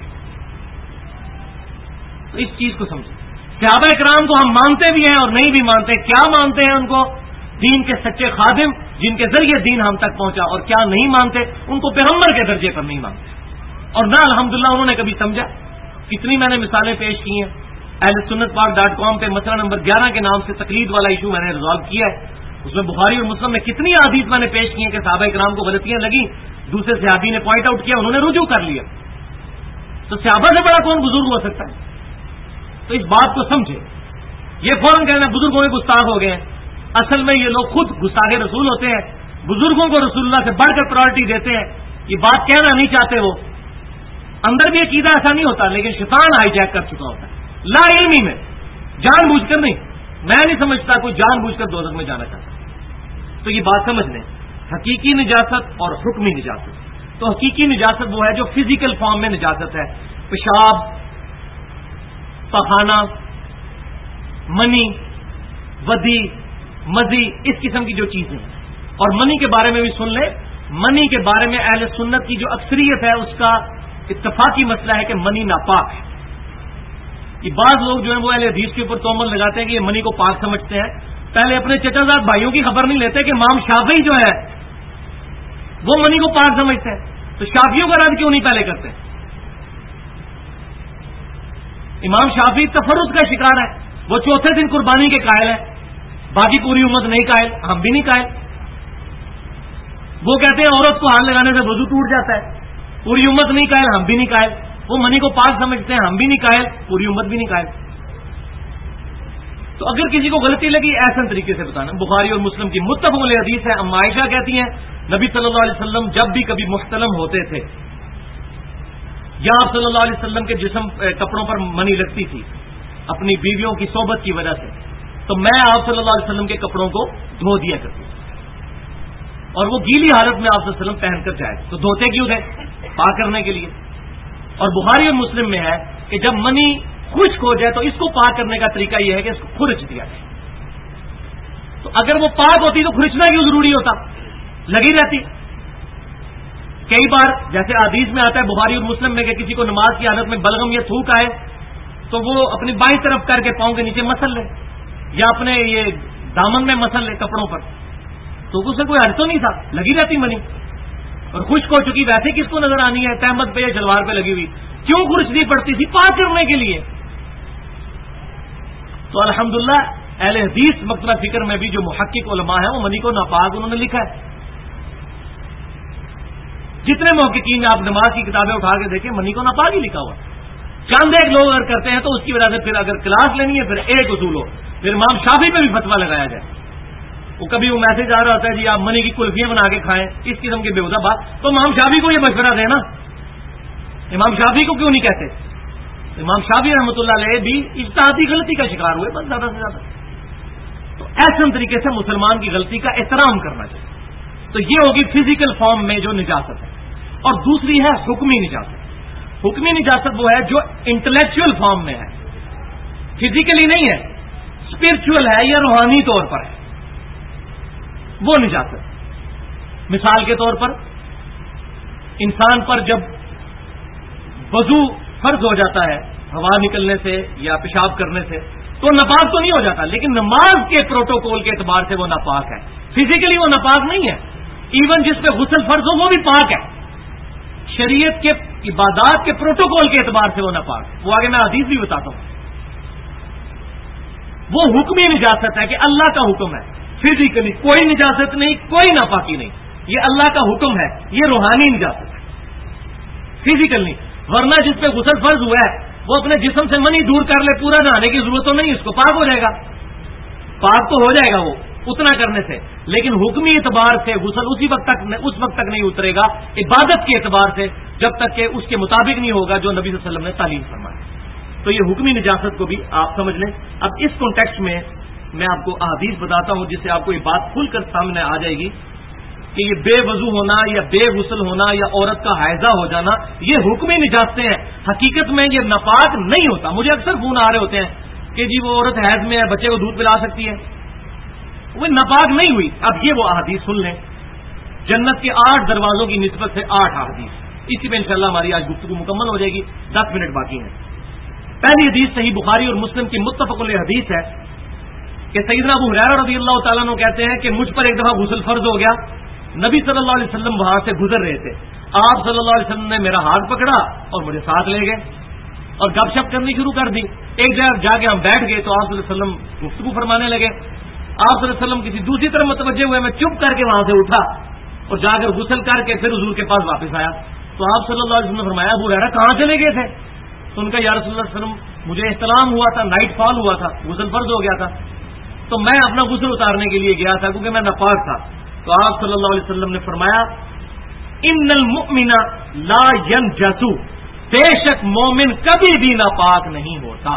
تو اس چیز کو سمجھیں، صحابہ اکرام کو ہم مانتے بھی ہیں اور نہیں بھی مانتے۔ کیا مانتے ہیں ان کو؟ دین کے سچے خادم جن کے ذریعے دین ہم تک پہنچا، اور کیا نہیں مانتے؟ ان کو پیغمبر کے درجے پر نہیں مانتے، اور نہ الحمدللہ انہوں نے کبھی سمجھا۔ کتنی میں نے مثالیں پیش کی ہیں، اہل سنت پاک .com پہ مسئلہ نمبر 11 کے نام سے تقلید والا ایشو میں نے ریزالو کیا ہے، اس میں بخاری اور مسلم میں کتنی حدیث میں نے پیش کی ہیں کہ صحابہ اکرام کو غلطیاں لگیں، دوسرے صحابی نے پوائنٹ آؤٹ کیا، انہوں نے رجوع کر لیا۔ تو صحابہ سے بڑا کون بزرگ ہو سکتا ہے؟ تو اس بات کو سمجھے۔ یہ فوراً کہنا بزرگوں میں گستاخ ہو گئے ہیں، اصل میں یہ لوگ خود گستاخ رسول ہوتے ہیں، بزرگوں کو رسول اللہ سے بڑھ کر پرائرٹی دیتے ہیں۔ یہ بات کہنا نہیں چاہتے، وہ اندر بھی عقیدہ ایسا نہیں ہوتا، لیکن شیطان ہائی جیک کر چکا ہوتا ہے لا علمی میں، جان بوجھ کر نہیں۔ میں نہیں سمجھتا کوئی جان بوجھ کر دوزخ میں جانا چاہتا۔ تو یہ بات سمجھ لیں، حقیقی نجاست اور حکمی نجاست۔ تو حقیقی نجاست وہ ہے جو فزیکل فارم میں نجاست ہے، پیشاب، پخانہ، منی، ودی، مزی، اس قسم کی جو چیزیں ہیں۔ اور منی کے بارے میں بھی سن لیں، منی کے بارے میں اہل سنت کی جو اکثریت ہے اس کا اتفاقی مسئلہ ہے کہ منی ناپاک ہے۔ یہ بعض لوگ جو ہیں وہ اہل حدیث کے اوپر تہمت لگاتے ہیں کہ یہ منی کو پاک سمجھتے ہیں، پہلے اپنے چچا زاد بھائیوں کی خبر نہیں لیتے کہ امام شافعی جو ہے وہ منی کو پاک سمجھتے ہیں، تو شافعیوں کا رد کیوں نہیں پہلے کرتے؟ امام شافعی تفرد کا شکار ہے، وہ چوتھے دن قربانی کے قائل ہے، باقی پوری امت نہیں قائل، ہم بھی نہیں قائل۔ وہ کہتے ہیں عورت کو ہاتھ لگانے سے وضو ٹوٹ جاتا ہے، پوری امت نہیں قائل، ہم بھی نہیں قائل۔ وہ منی کو پاک سمجھتے ہیں، ہم بھی نہیں قائل، پوری امت بھی نہیں قائل۔ تو اگر کسی کو غلطی لگی ایسا طریقے سے بتانا۔ بخاری اور مسلم کی متفق علیہ حدیث ہے، ام عائشہ کہتی ہیں نبی صلی اللہ علیہ وسلم جب بھی کبھی محتلم ہوتے تھے یا آپ صلی اللہ علیہ وسلم کے جسم کپڑوں پر منی لگتی تھی اپنی بیویوں کی صحبت کی وجہ سے، تو میں آپ صلی اللہ علیہ وسلم کے کپڑوں کو دھو دیا کرتی تھی، اور وہ گیلی حالت میں آپ صلی اللہ علیہ وسلم پہن کر جائے تو دھوتے کیوں تھے؟ پاک کرنے کے لیے۔ اور بخاری اور مسلم میں ہے کہ جب منی خشک ہو جائے تو اس کو پاک کرنے کا طریقہ یہ ہے کہ اس کو کھرچ دیا جائے۔ تو اگر وہ پاک ہوتی تو کھرچنا کیوں ضروری ہوتا؟ لگی رہتی۔ کئی بار جیسے حدیث میں آتا ہے بخاری اور مسلم میں کہ کسی کو نماز کی حالت میں بلغم یا تھوک آئے تو وہ اپنی بائیں طرف کر کے پاؤں کے نیچے مسل لے یا اپنے یہ دامن میں مسل لے کپڑوں پر، تو اس سے کوئی حرج تو نہیں تھا، لگی رہتی منی۔ اور خشک ہو چکی ویسے کس کو نظر آنی ہے؟ تہمت پہ یا شلوار پہ لگی ہوئی، کیوں خرچنی پڑتی تھی؟ پاک کرنے کے لیے۔ تو الحمدللہ اہل حدیث مکتبہ فکر میں بھی جو محقق علماء ہیں وہ منی کو ناپاک انہوں نے لکھا ہے۔ جتنے محققین آپ نماز کی کتابیں اٹھا کے دیکھیں منی کو ناپاک ہی لکھا ہوا۔ چند ایک لوگ اگر کرتے ہیں تو اس کی وجہ سے پھر اگر کلاس لینی ہے پھر ایک اصول ہو، پھر امام شافعی پہ بھی فتویٰ لگایا جائے. وہ کبھی وہ میسج آ رہا ہوتا ہے جی آپ منی کی کلفیاں بنا کے کھائیں، اس قسم کی بےہودہ بات، تو امام شافعی کو یہ مشورہ دیں نا. امام شافعی کو کیوں نہیں کہتے؟ امام شافعی رحمۃ اللہ علیہ بھی اجتہادی غلطی کا شکار ہوئے بس زیادہ سے زیادہ. تو ایسے طریقے سے مسلمان کی غلطی کا احترام کرنا چاہیے. تو یہ ہوگی فزیکل فارم میں جو نجاست ہے. اور دوسری ہے حکمی نجاست. حکمی نجاست وہ ہے جو انٹلیکچوئل فارم میں ہے، فزیکلی نہیں ہے، اسپرچل ہے یا روحانی طور پر ہے، وہ نجاست. مثال کے طور پر انسان پر جب وضو فرض ہو جاتا ہے ہوا نکلنے سے یا پیشاب کرنے سے تو ناپاک تو نہیں ہو جاتا، لیکن نماز کے پروٹوکول کے اعتبار سے وہ ناپاک ہے. فزیکلی وہ ناپاک نہیں ہے. ایون جس پہ غسل فرض ہو وہ بھی پاک ہے. شریعت کے عبادات کے پروٹوکول کے اعتبار سے وہ ناپاک ہے. وہ آگے میں حدیث بھی بتاتا ہوں. وہ حکمی نجاست ہے کہ اللہ کا حکم ہے. فزیکلی کوئی نجاست نہیں، کوئی ناپاکی نہیں، یہ اللہ کا حکم ہے. یہ روحانی نجاست ہے، فزیکل نہیں. ورنہ جس پہ غسل فرض ہوا ہے وہ اپنے جسم سے منی دور کر لے، پورا نہانے کی ضرورت تو نہیں، اس کو پاک ہو جائے گا. پاک تو ہو جائے گا وہ اتنا کرنے سے، لیکن حکمی اعتبار سے غسل اس وقت تک نہیں اترے گا عبادت کے اعتبار سے جب تک کہ اس کے مطابق نہیں ہوگا جو نبی صلی اللہ علیہ وسلم نے تعلیم فرمایا. تو یہ حکمی نجاست کو بھی آپ سمجھ لیں. اب اس کانٹیکسٹ میں میں آپ کو احادیث بتاتا ہوں جس سے آپ کو یہ بات کھل کر سامنے آ جائے گی کہ یہ بے وضو ہونا یا بے غسل ہونا یا عورت کا حائضہ ہو جانا یہ حکمی نجاستیں ہیں. حقیقت میں یہ ناپاک نہیں ہوتا. مجھے اکثر فون آ رہے ہوتے ہیں کہ جی وہ عورت حیض میں ہے، بچے کو دودھ پلا سکتی ہے، وہ ناپاک نہیں ہوئی. اب یہ وہ احادیث سن لیں. جنت کے 8 دروازوں کی نسبت سے 8 احادیث. اسی پہ انشاءاللہ ہماری آج گفتگو مکمل ہو جائے گی. 10 منٹ باقی ہیں. پہلی حدیث صحیح بخاری اور مسلم کی متفق علیہ حدیث ہے کہ سیدنا ابو ہریرہ رضی اللہ تعالیٰ عنہ کہتے ہیں کہ مجھ پر ایک دفعہ غسل فرض ہو گیا. نبی صلی اللہ علیہ وسلم وہاں سے گزر رہے تھے. آپ صلی اللہ علیہ وسلم نے میرا ہاتھ پکڑا اور مجھے ساتھ لے گئے اور گپ شپ کرنی شروع کر دی. ایک جگہ جا کے ہم بیٹھ گئے تو آپ صلی اللہ علیہ وسلم گفتگو فرمانے لگے. آپ صلی اللہ علیہ وسلم کسی دوسری طرف متوجہ ہوئے. میں چپ کر کے وہاں سے اٹھا اور جا کر غسل کر کے پھر حضور کے پاس واپس آیا. تو آپ صلی اللہ علیہ وسلم نے فرمایا ابو ہریرہ کہاں چلے گئے تھے؟ تو ان کا یا رسول اللہ صلی اللہ علیہ وسلم مجھے احتلام ہوا تھا، نائٹ فال ہوا تھا، غسل فرض ہو گیا تھا، تو میں اپنا غسل اتارنے کے لیے گیا تھا کیونکہ میں ناپاک تھا. تو آپ صلی اللہ علیہ وسلم نے فرمایا ان المؤمن لا ينجس، بے شک مومن کبھی بھی ناپاک نہیں ہوتا.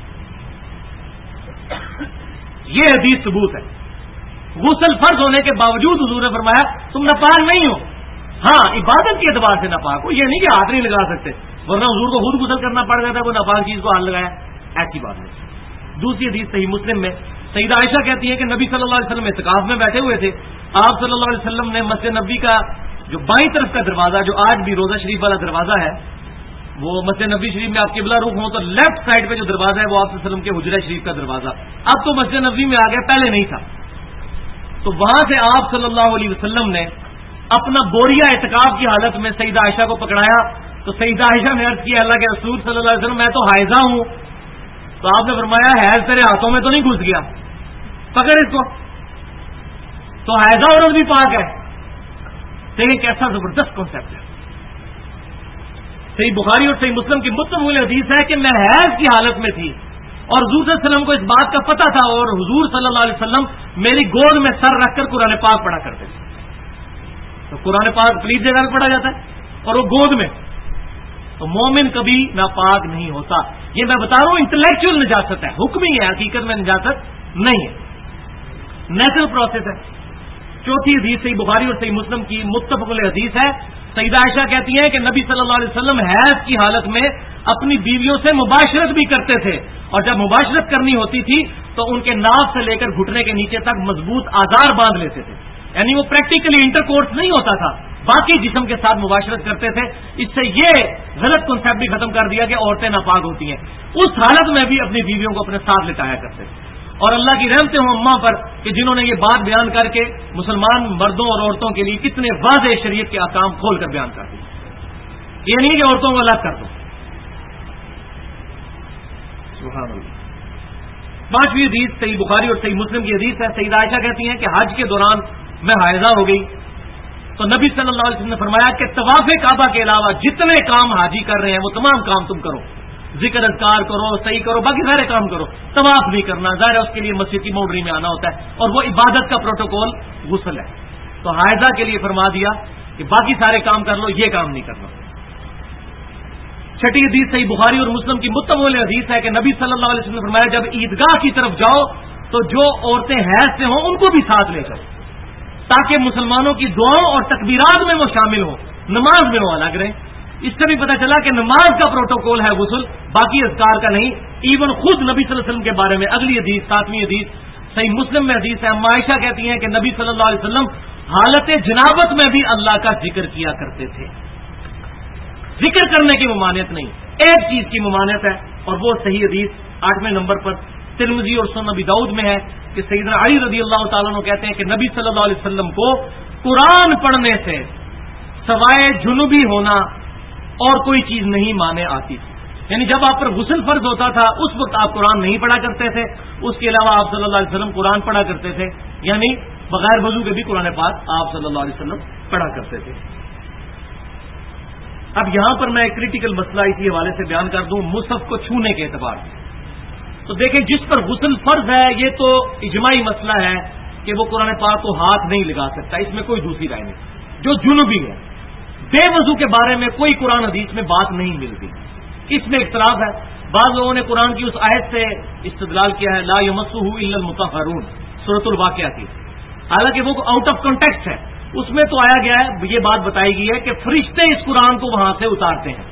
یہ حدیث ثبوت ہے. غسل فرض ہونے کے باوجود حضور نے فرمایا تم ناپاک نہیں ہو. ہاں عبادت کے اعتبار سے ناپاک ہو، یہ نہیں کہ ہاتھ نہیں لگا سکتے ورنہ حضور کو خود غسل کرنا پڑ گیا تھا، کوئی ناپاک چیز کو ہاتھ لگایا، ایسی بات نہیں. دوسری حدیث صحیح مسلم میں سیدہ عائشہ کہتی ہیں کہ نبی صلی اللہ علیہ وسلم اعتکاف میں بیٹھے ہوئے تھے. آپ صلی اللہ علیہ وسلم نے مسجد نبوی کا جو بائیں طرف کا دروازہ جو آج بھی روزہ شریف والا دروازہ ہے، وہ مسجد نبوی شریف میں آپ قبلہ رخ ہوں تو لیفٹ سائڈ پہ جو دروازہ ہے وہ آپ صلی اللہ علیہ وسلم کے حجرہ شریف کا دروازہ. اب تو مسجد نبوی میں آ گیا، پہلے نہیں تھا. تو وہاں سے آپ صلی اللہ علیہ وسلم نے اپنا بوریا اعتکاف کی حالت میں سیدہ عائشہ کو پکڑایا. تو سیدہ عائشہ نے عرض کیا اللہ کے رسول صلی اللہ علیہ وسلم میں تو حائضہ ہوں. تو آپ نے فرمایا حیض تیرے ہاتھوں میں تو نہیں گھس گیا، پکڑ اس کو. تو حائضہ عورت بھی پاک ہے. دیکھیں کیسا زبردست کانسیپٹ ہے. صحیح بخاری اور صحیح مسلم کی متفق حدیث ہے کہ میں حیض کی حالت میں تھی اور حضور صلی اللہ علیہ وسلم کو اس بات کا پتہ تھا اور حضور صلی اللہ علیہ وسلم میری گود میں سر رکھ کر قرآن پاک پڑھا کرتے تھے. تو قرآن پاک پلیز جگہ میں پڑھا جاتا ہے اور وہ گود میں. تو مومن کبھی ناپاک نہیں ہوتا. یہ میں بتا رہا ہوں انٹلیکچوئل نجاست ہے، حکمی ہے، حقیقت میں نجاست نہیں ہے، نیچرل پروسیس ہے. چوتھی حدیث صحیح بخاری اور صحیح مسلم کی متفق علیہ حدیث ہے. سیدہ عائشہ کہتی ہیں کہ نبی صلی اللہ علیہ وسلم حیض کی حالت میں اپنی بیویوں سے مباشرت بھی کرتے تھے اور جب مباشرت کرنی ہوتی تھی تو ان کے ناف سے لے کر گھٹنے کے نیچے تک مضبوط آزار باندھ لیتے تھے. یعنی وہ پریکٹیکلی انٹر کورس نہیں ہوتا تھا، باقی جسم کے ساتھ مباشرت کرتے تھے. اس سے یہ غلط کنسیپٹ بھی ختم کر دیا کہ عورتیں ناپاک ہوتی ہیں. اس حالت میں بھی اپنی بیویوں کو اپنے ساتھ لٹایا کرتے تھے. اور اللہ کی رحمتیں ہوں اماں پر کہ جنہوں نے یہ بات بیان کر کے مسلمان مردوں اور عورتوں کے لیے کتنے واضح شریعت کے احکام کھول کر بیان کر دیے. یہ نہیں کہ عورتوں کو الگ کر دو. سبحان اللہ. پانچویں حدیث صحیح بخاری اور صحیح مسلم کی حدیث ہے. سیدہ عائشہ کہتی ہیں کہ حج کے دوران میں حائضہ ہو گئی تو نبی صلی اللہ علیہ وسلم نے فرمایا کہ طواف کعبہ کے علاوہ جتنے کام حاجی کر رہے ہیں وہ تمام کام تم کرو. ذکر اذکار کرو، صحیح کرو، باقی سارے کام کرو، طواف بھی کرنا، ظاہر ہے اس کے لیے مسجد کی باؤنڈری میں آنا ہوتا ہے، اور وہ عبادت کا پروٹوکول غسل ہے. تو حائضہ کے لیے فرما دیا کہ باقی سارے کام کر لو، یہ کام نہیں کرنا. چھٹی حدیث صحیح بخاری اور مسلم کی متفق حدیث ہے کہ نبی صلی اللہ علیہ وسلم نے فرمایا جب عیدگاہ کی طرف جاؤ تو جو عورتیں حیض سے ہوں ان کو بھی ساتھ لے جاؤ تاکہ مسلمانوں کی دعاؤں اور تکبیرات میں وہ شامل ہوں، نماز میں وہ الگ رہیں. اس سے بھی پتہ چلا کہ نماز کا پروٹوکول ہے غسل، باقی اذکار کا نہیں. ایون خود نبی صلی اللہ علیہ وسلم کے بارے میں اگلی حدیث 7ویں حدیث صحیح مسلم میں حدیث ہے، عائشہ کہتی ہیں کہ نبی صلی اللہ علیہ وسلم حالت جنابت میں بھی اللہ کا ذکر کیا کرتے تھے. ذکر کرنے کی ممانعت نہیں، ایک چیز کی ممانعت ہے، اور وہ صحیح حدیث 8ویں نمبر پر ترمذی اور سنن ابی داؤد میں ہے کہ سیدنا علی رضی اللہ تعالیٰ عنہ کہتے ہیں کہ نبی صلی اللہ علیہ وسلم کو قرآن پڑھنے سے سوائے جنوبی ہونا اور کوئی چیز نہیں مانے آتی تھی. یعنی جب آپ پر غسل فرض ہوتا تھا اس وقت آپ قرآن نہیں پڑھا کرتے تھے، اس کے علاوہ آپ صلی اللہ علیہ وسلم قرآن پڑھا کرتے تھے، یعنی بغیر وضو کے بھی قرآن پاک آپ صلی اللہ علیہ وسلم پڑھا کرتے تھے. اب یہاں پر میں ایک کریٹیکل مسئلہ اسی حوالے سے بیان کر دوں مصحف کو چھونے کے اعتبار سے. تو دیکھیں جس پر غسل فرض ہے یہ تو اجماعی مسئلہ ہے کہ وہ قرآن پاک کو ہاتھ نہیں لگا سکتا، اس میں کوئی دوسری رائے نہیں. جو جنوبی ہے بے وضو کے بارے میں کوئی قرآن حدیث میں بات نہیں ملتی، اس میں اختلاف ہے. بعض لوگوں نے قرآن کی اس آیت سے استدلال کیا ہے لا یمسہ الا المطہرون سورۃ الواقعہ کی، حالانکہ وہ آؤٹ آف کانٹیکسٹ ہے. اس میں تو آیا گیا ہے، یہ بات بتائی گئی ہے کہ فرشتے اس قرآن کو وہاں سے اتارتے ہیں.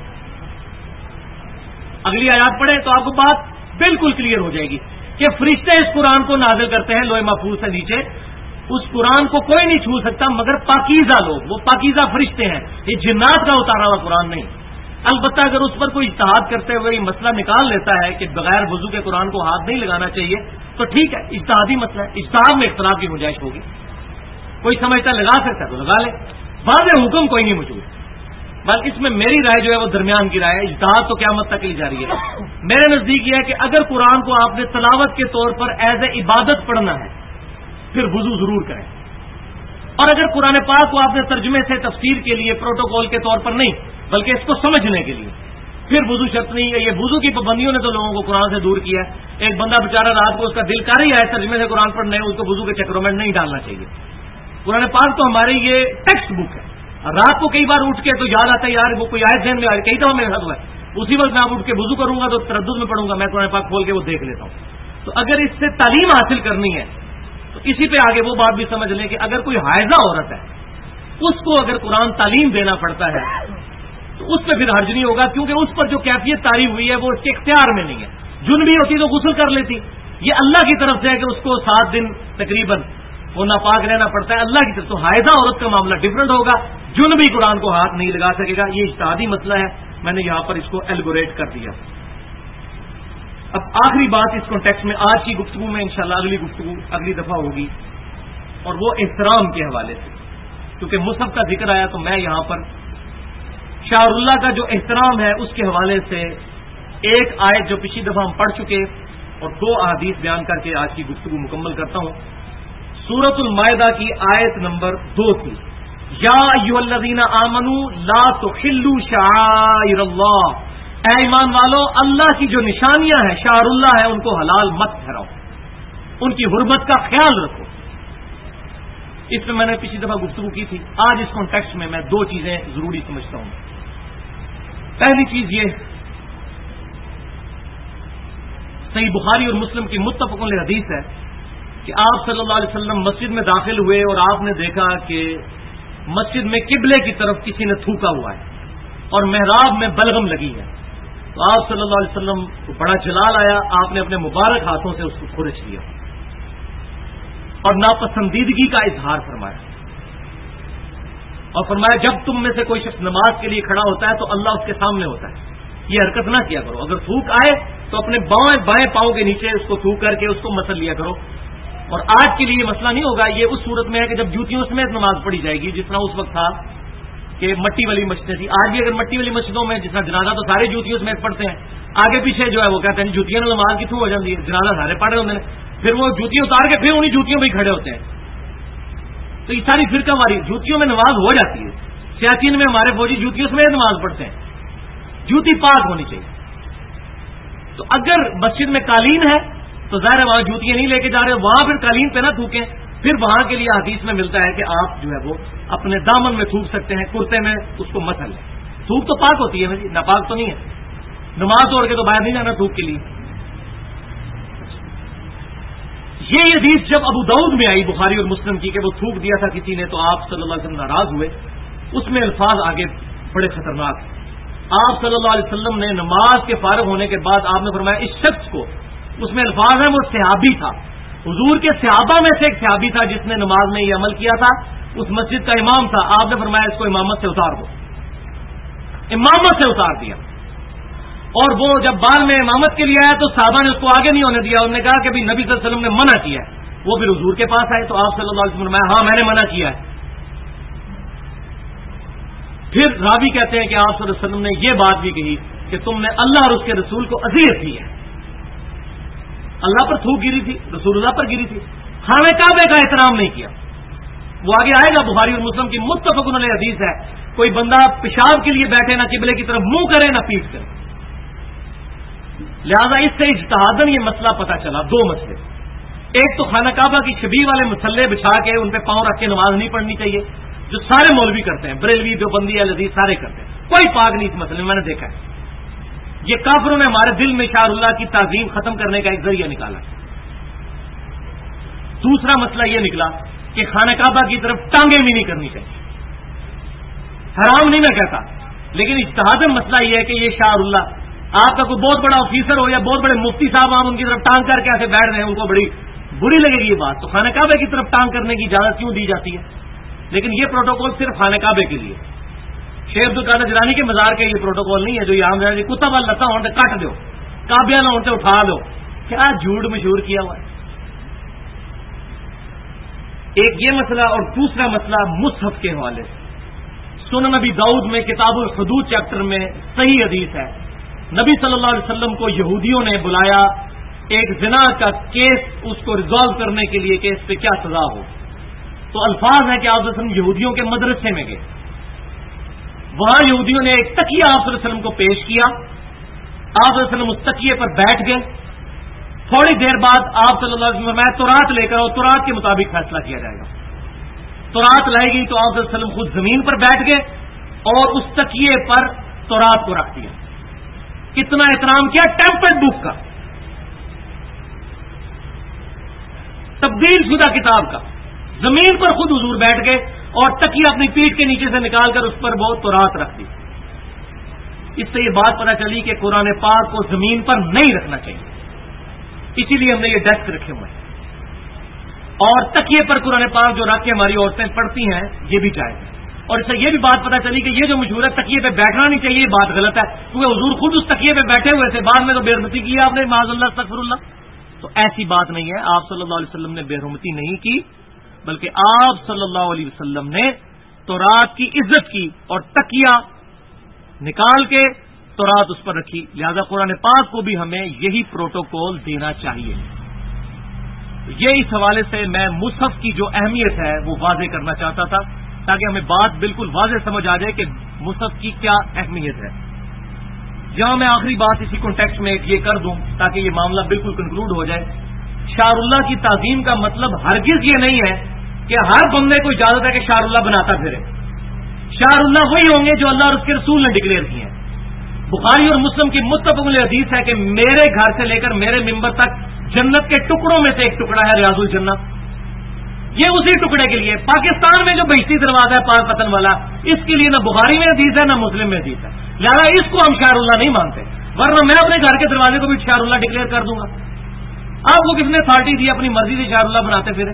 اگلی آیات پڑھیں تو آپ کو بات بالکل کلیئر ہو جائے گی کہ فرشتے اس قرآن کو نازل کرتے ہیں لوح محفوظ سے نیچے. اس قرآن کو کوئی نہیں چھو سکتا مگر پاکیزہ لوگ، وہ پاکیزہ فرشتے ہیں، یہ جنات کا اتارا ہوا قرآن نہیں. البتہ اگر اس پر کوئی اجتہاد کرتے ہوئے یہ مسئلہ نکال لیتا ہے کہ بغیر وضو کے قرآن کو ہاتھ نہیں لگانا چاہیے تو ٹھیک ہے، اجتہادی مسئلہ ہے، اجتہاد میں اختلاف کی گنجائش ہوگی. کوئی سمجھتا لگا سکتا ہے تو لگا لے، واضح حکم کوئی نہیں موجود. بس اس میں میری رائے جو ہے وہ درمیان کی رائے ہے، اجتہاد تو قیامت تک لی جا رہی ہے. میرے نزدیک یہ ہے کہ اگر قرآن کو آپ نے تلاوت کے طور پر ایز اے عبادت پڑھنا ہے پھر وضو ضرور کریں، اور اگر قرآن پاک کو آپ نے ترجمے سے تفسیر کے لیے پروٹوکول کے طور پر نہیں بلکہ اس کو سمجھنے کے لیے پھر وضو شرط نہیں ہے. یہ وضو کی پابندیوں نے تو لوگوں کو قرآن سے دور کیا ہے. ایک بندہ بیچارہ رات کو اس کا دل کر ہی ہے ترجمے سے قرآن پڑھنے، اس کو وضو کے چکروں میں نہیں ڈالنا چاہیے. قرآن پاک تو ہماری یہ ٹیکسٹ بک ہے. رات کو کئی بار اٹھ کے تو یاد آتا ہے یار وہ کوئی آیت ذہن میں آ رہی، کئی دفعہ میرے ساتھ ہوا ہے، اسی وقت میں آپ اٹھ کے وضو کروں گا تو تردد میں پڑھوں گا، میں قرآن پاک کھول کے وہ دیکھ لیتا ہوں. تو اگر اس سے تعلیم حاصل کرنی ہے تو اسی پہ آگے وہ بات بھی سمجھ لیں کہ اگر کوئی حائضہ عورت ہے اس کو اگر قرآن تعلیم دینا پڑتا ہے تو اس پہ پھر حرج نہیں ہوگا، کیونکہ اس پر جو کیفیت تعریف ہوئی ہے وہ اس کے اختیار میں نہیں ہے. جنبی ہوتی تو غسل کر لیتی، یہ اللہ کی طرف سے ہے کہ اس کو 7 دن تقریباً وہ ناپاک رہنا پڑتا ہے اللہ کی طرف. تو حائضہ عورت کا معاملہ ڈفرنٹ ہوگا، جنبی قرآن کو ہاتھ نہیں لگا سکے گا. یہ اجتہادی مسئلہ ہے، میں نے یہاں پر اس کو ایلبوریٹ کر دیا. اب آخری بات اس کانٹیکسٹ میں آج کی گفتگو میں انشاءاللہ اگلی گفتگو اگلی دفعہ ہوگی، اور وہ احترام کے حوالے سے. کیونکہ مصحف کا ذکر آیا تو میں یہاں پر شاہ اللہ کا جو احترام ہے اس کے حوالے سے ایک آیت جو پچھلی دفعہ ہم پڑھ چکے اور 2 احادیث بیان کر کے آج کی گفتگو مکمل کرتا ہوں. سورۃ المائدہ کی آیت نمبر 2 تھی، یا ایھا الذین آمنوا لا تحلوا شعائر اللہ، اے ایمان والو اللہ کی جو نشانیاں ہیں شعائر اللہ ہیں ان کو حلال مت ٹھہراؤ، ان کی حرمت کا خیال رکھو. اس میں میں نے پچھلی دفعہ گفتگو کی تھی. آج اس کانٹیکسٹ میں 2 چیزیں ضروری سمجھتا ہوں. پہلی چیز یہ صحیح بخاری اور مسلم کی متفق علیہ حدیث ہے کہ آپ صلی اللہ علیہ وسلم مسجد میں داخل ہوئے اور آپ نے دیکھا کہ مسجد میں قبلے کی طرف کسی نے تھوکا ہوا ہے اور محراب میں بلغم لگی ہے. تو آپ صلی اللہ علیہ وسلم کو بڑا جلال آیا، آپ نے اپنے مبارک ہاتھوں سے اس کو کھرچ لیا اور ناپسندیدگی کا اظہار فرمایا، اور فرمایا جب تم میں سے کوئی شخص نماز کے لیے کھڑا ہوتا ہے تو اللہ اس کے سامنے ہوتا ہے، یہ حرکت نہ کیا کرو. اگر تھوک آئے تو اپنے بائیں پاؤں کے نیچے اس کو تھوک کر کے اس کو مسل لیا کرو. اور آج کے لیے یہ مسئلہ نہیں ہوگا، یہ اس صورت میں ہے کہ جب جوتیوں سمیت نماز پڑھی جائے گی، جس طرح اس وقت تھا کہ مٹی والی مسجدیں تھی. آج بھی اگر مٹی والی مسجدوں میں جس طرح جنازہ تو سارے جوتیوں سمیت پڑھتے ہیں، آگے پیچھے جو ہے وہ کہتے ہیں جوتیاں نماز کی تھو ہو جاتی ہے، جنازہ سارے پڑھ رہے ہوتے ہیں، پھر وہ جوتی اتار کے پھر انہیں جوتیوں پہ کھڑے ہوتے ہیں. تو یہ ساری فرقہ ہماری جوتیوں میں نماز ہو جاتی ہے. سیاچین میں ہمارے فوجی جوتیوں سمیت نماز پڑھتے ہیں. جوتی پاک ہونی چاہیے. تو اگر مسجد میں قالین ہے تو ظاہر ہے وہاں جوتیاں نہیں لے کے جا رہے، وہاں پھر قالین پہ نہ تھوکیں. پھر وہاں کے لیے حدیث میں ملتا ہے کہ آپ جو ہے وہ اپنے دامن میں تھوک سکتے ہیں، کرتے میں اس کو مسل لیں. تھوک تو پاک ہوتی ہے بھائی، ناپاک تو نہیں ہے. نماز توڑ کے تو باہر نہیں جانا تھوک کے لیے. یہ حدیث جب ابو داؤد میں آئی بخاری اور مسلم کی کہ وہ تھوک دیا تھا کسی نے تو آپ صلی اللہ علیہ وسلم ناراض ہوئے، اس میں الفاظ آگے بڑے خطرناک ہیں. آپ صلی اللہ علیہ وسلم نے نماز کے فارغ ہونے کے بعد آپ نے فرمایا اس شخص کو، اس میں الفاظ ہیں وہ صحابی تھا، حضور کے صحابہ میں سے ایک صحابی تھا جس نے نماز میں یہ عمل کیا تھا، اس مسجد کا امام تھا. آپ نے فرمایا اس کو امامت سے اتار دو. امامت سے اتار دیا. اور وہ جب بعد میں امامت کے لیے آیا تو صحابہ نے اس کو آگے نہیں ہونے دیا. انہوں نے کہا کہ نبی صلی اللہ علیہ وسلم نے منع کیا ہے. وہ پھر حضور کے پاس آئے تو آپ صلی اللہ علیہ وسلم نے فرمایا ہاں میں نے منع کیا ہے. پھر راوی کہتے ہیں کہ آپ صلی اللہ علیہ وسلم نے یہ بات بھی کہی کہ تم نے اللہ اور اس کے رسول کو اذیت کی ہے. اللہ پر تھوک گری تھی، رسول اللہ پر گری تھی، خانہ کعبے کا احترام نہیں کیا. وہ آگے آئے گا، بخاری اور مسلم کی متفق علیہ حدیث ہے، کوئی بندہ پیشاب کے لیے بیٹھے نہ قبلے کی طرف منہ کرے نہ پیٹ کرے. لہذا اس سے اجتہاداً یہ مسئلہ پتہ چلا. دو مسئلے، ایک تو خانہ کعبہ کی شبیہ والے مسلے بچھا کے ان پہ پاؤں رکھ کے نماز نہیں پڑھنی چاہیے، جو سارے مولوی کرتے ہیں، بریلوی دیوبندی الحدیث سارے کرتے ہیں، کوئی پاک نہیں اس مسئلے میں، میں نے دیکھا ہے. یہ کافروں نے ہمارے دل میں شاہ اللہ کی تعظیم ختم کرنے کا ایک ذریعہ نکالا. دوسرا مسئلہ یہ نکلا کہ خانہ کعبہ کی طرف ٹانگیں بھی نہیں کرنی چاہیے. حرام نہیں میں کہتا، لیکن اجتہاداً مسئلہ یہ ہے کہ یہ شاہ اللہ آپ کا کوئی بہت بڑا آفیسر ہو یا بہت بڑے مفتی صاحب آپ ان کی طرف ٹانگ کر کے ایسے بیٹھ رہے ہیں، ان کو بڑی بری لگے گی یہ بات. تو خانہ کعبے کی طرف ٹانگ کرنے کی اجازت کیوں دی جاتی ہے؟ لیکن یہ پروٹوکول صرف خانہ کعبے کے لیے. شیخ عبد القادر جیلانی کے مزار کے یہ پروٹوکول نہیں ہے جو یہاں جی کتا بال لتا ہونے کٹ دو، کعبیاں نہ ہونے اٹھا دو. کیا جھوٹ مشہور کیا ہوا ہے. ایک یہ مسئلہ، اور دوسرا مسئلہ مصحف کے حوالے سے. سنن نبی داؤد میں کتاب الحدود چیپٹر میں صحیح حدیث ہے، نبی صلی اللہ علیہ وسلم کو یہودیوں نے بلایا ایک زنا کا کیس اس کو ریزالو کرنے کے لیے کہ اس پہ کیا سزا ہو. تو الفاظ ہیں کہ آپ صلی اللہ علیہ وسلم یہودیوں کے مدرسے میں گئے، وہاں یہودیوں نے ایک تکیہ آپ صلی اللہ علیہ وسلم کو پیش کیا. آپ صلی اللہ علیہ وسلم اس تکیے پر بیٹھ گئے. تھوڑی دیر بعد آپ صلی اللہ علیہ وسلم میں تورات لے کر اور تورات کے مطابق فیصلہ کیا جائے گا. تورات لائے گی تو آپ صلی اللہ علیہ وسلم خود زمین پر بیٹھ گئے اور اس تکیے پر تورات کو رکھ دیا. کتنا احترام کیا ٹیمپرڈ بک کا، تبدیل شدہ کتاب کا. زمین پر خود حضور بیٹھ گئے اور تکیہ اپنی پیٹھ کے نیچے سے نکال کر اس پر بہت تورات رکھ دی. اس سے یہ بات پتہ چلی کہ قرآن پاک کو زمین پر نہیں رکھنا چاہیے، اسی لیے ہم نے یہ ڈیسک رکھے ہوئے ہیں. اور تکیے پر قرآن پاک جو رکھ کے ہماری عورتیں پڑھتی ہیں یہ بھی جائز ہے. اور اس سے یہ بھی بات پتہ چلی کہ یہ جو مشہور ہے تکیے پہ بیٹھنا نہیں چاہیے، یہ بات غلط ہے، کیونکہ حضور خود اس تکیے پہ بیٹھے ہوئے تھے. بعد میں تو بے حرمتی کی آپ نے، معاذ اللہ استغفر اللہ. تو ایسی بات نہیں ہے، آپ صلی اللہ علیہ وسلم نے بے حرمتی نہیں کی، بلکہ آپ صلی اللہ علیہ وسلم نے تورات کی عزت کی اور تکیہ نکال کے تورات اس پر رکھی. لہذا قرآن پاک کو بھی ہمیں یہی پروٹوکول دینا چاہیے. یہ اس حوالے سے میں مصحف کی جو اہمیت ہے وہ واضح کرنا چاہتا تھا تاکہ ہمیں بات بالکل واضح سمجھ آ جائے کہ مصحف کی کیا اہمیت ہے. یہاں میں آخری بات اسی کانٹیکسٹ میں یہ کر دوں تاکہ یہ معاملہ بالکل کنکلوڈ ہو جائے. شاہ اللہ کی تعظیم کا مطلب ہرگز یہ نہیں ہے کہ ہر بندے کو اجازت ہے کہ شاہ اللہ بناتا پھرے. شاہ اللہ وہی ہوں گے جو اللہ اور اس کے رسول نے ڈکلیئر کیے ہیں. بخاری اور مسلم کی متفق علیہ حدیث ہے کہ میرے گھر سے لے کر میرے ممبر تک جنت کے ٹکڑوں میں سے ایک ٹکڑا ہے ریاض الجنہ. یہ اسی ٹکڑے کے لیے پاکستان میں جو بہشتی دروازہ ہے پاک پتن والا، اس کے لیے نہ بخاری میں حدیث ہے نہ مسلم میں حدیث ہے. لہٰذا اس کو ہم شاہ اللہ نہیں مانتے، ورنہ میں اپنے گھر کے دروازے کو بھی شاہ اللہ ڈکلیئر کر دوں گا. آپ کو کس نے اتھارٹی دی اپنی مرضی سے شاہ اللہ بناتے پھرے؟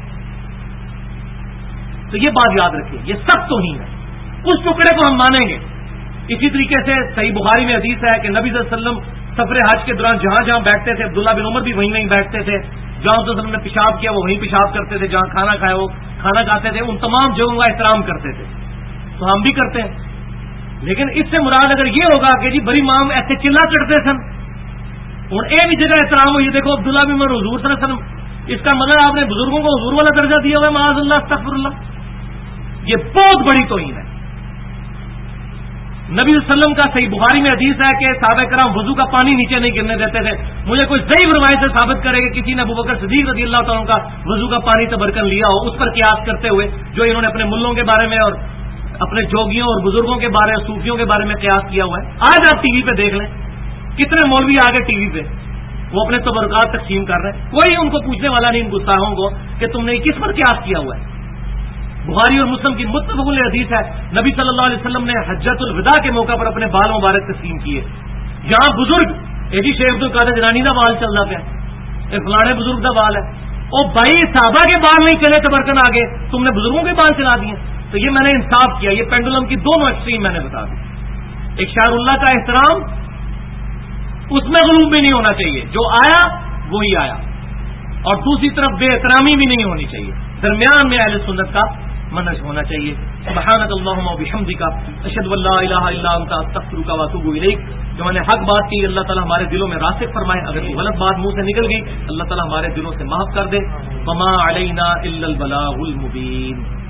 تو یہ بات یاد رکھیے، یہ سب توہین ہے. اس ٹکڑے کو ہم مانیں گے. اسی طریقے سے صحیح بخاری میں حدیث ہے کہ نبی صلی اللہ علیہ وسلم سفر حج کے دوران جہاں جہاں بیٹھتے تھے، عبداللہ بن عمر بھی وہیں بیٹھتے تھے. جہاں صلی اللہ علیہ وسلم نے پیشاب کیا وہ وہیں پیشاب کرتے تھے، جہاں کھانا کھایا وہ کھانا کھاتے تھے. ان تمام جگہوں کا احترام کرتے تھے. تو ہم بھی کرتے ہیں، لیکن اس سے مراد اگر یہ ہوگا کہ جی بڑی مام ایسے چلا چڑھتے سن اور اے بھی جگہ احترام ہو، یہ دیکھو عبداللہ بن عمر حضور صلی اللہ علیہ وسلم، اس کا مطلب آپ نے بزرگوں کو حضور والا درجہ دیا ہوا ہے، معاذ اللہ استغفر اللہ. یہ بہت بڑی توہین ہے. نبی صلی اللہ علیہ وسلم کا صحیح بخاری میں حدیث ہے کہ صحابہ کرام وضو کا پانی نیچے نہیں گرنے دیتے تھے. مجھے کوئی ضعیف روایت سے ثابت کرے کہ کسی نے ابوبکر صدیق رضی اللہ تعالیٰ کا وضو کا پانی تبرکن لیا ہو, اس پر قیاس کرتے ہوئے جو انہوں نے اپنے ملوں کے بارے میں اور اپنے جوگیوں اور بزرگوں کے بارے اور صوفیوں کے بارے میں قیاس کیا ہوا ہے. آج آپ ٹی وی پہ دیکھ لیں کتنے مولوی آ گئے ٹی وی پہ, وہ اپنے تبرکات تقسیم کر رہے ہیں, کوئی ان کو پوچھنے والا نہیں ان گستاخوں کو کہ تم نے کس پر قیاس کیا ہوا ہے. بخاری اور مسلم کی متفق حدیث ہے, نبی صلی اللہ علیہ وسلم نے حجۃ الوداع کے موقع پر اپنے بال مبارک تقسیم کیے. یہاں بزرگ جی شیخ عبد القادر جیلانی کا بال چل رہا پیا, فلانے بزرگ کا بال ہے, اور بھائی صحابہ کے بال نہیں چلے تبرکن آگے, تم نے بزرگوں کے بال چلا دیے. تو یہ میں نے انصاف کیا, یہ پینڈولم کی دونوں ایکسٹریم میں نے بتا دی. ایک شاعر اللہ کا احترام, اس میں غلوب بھی نہیں ہونا چاہیے, جو آیا وہی آیا, اور دوسری طرف بے احترامی بھی نہیں ہونی چاہیے, درمیان میں اہل سنت کا منہج ہونا چاہیے. سبحانک اللہم و بحمدک اشہد ان لا الہ الا انت استغفرک و اتوب الیک. جو میں نے حق بات کی اللہ تعالیٰ ہمارے دلوں میں راسخ فرمائے, اگر کوئی غلط بات منہ سے نکل گئی اللہ تعالیٰ ہمارے دلوں سے معاف کر دے. وما علینا الا البلاغ المبین.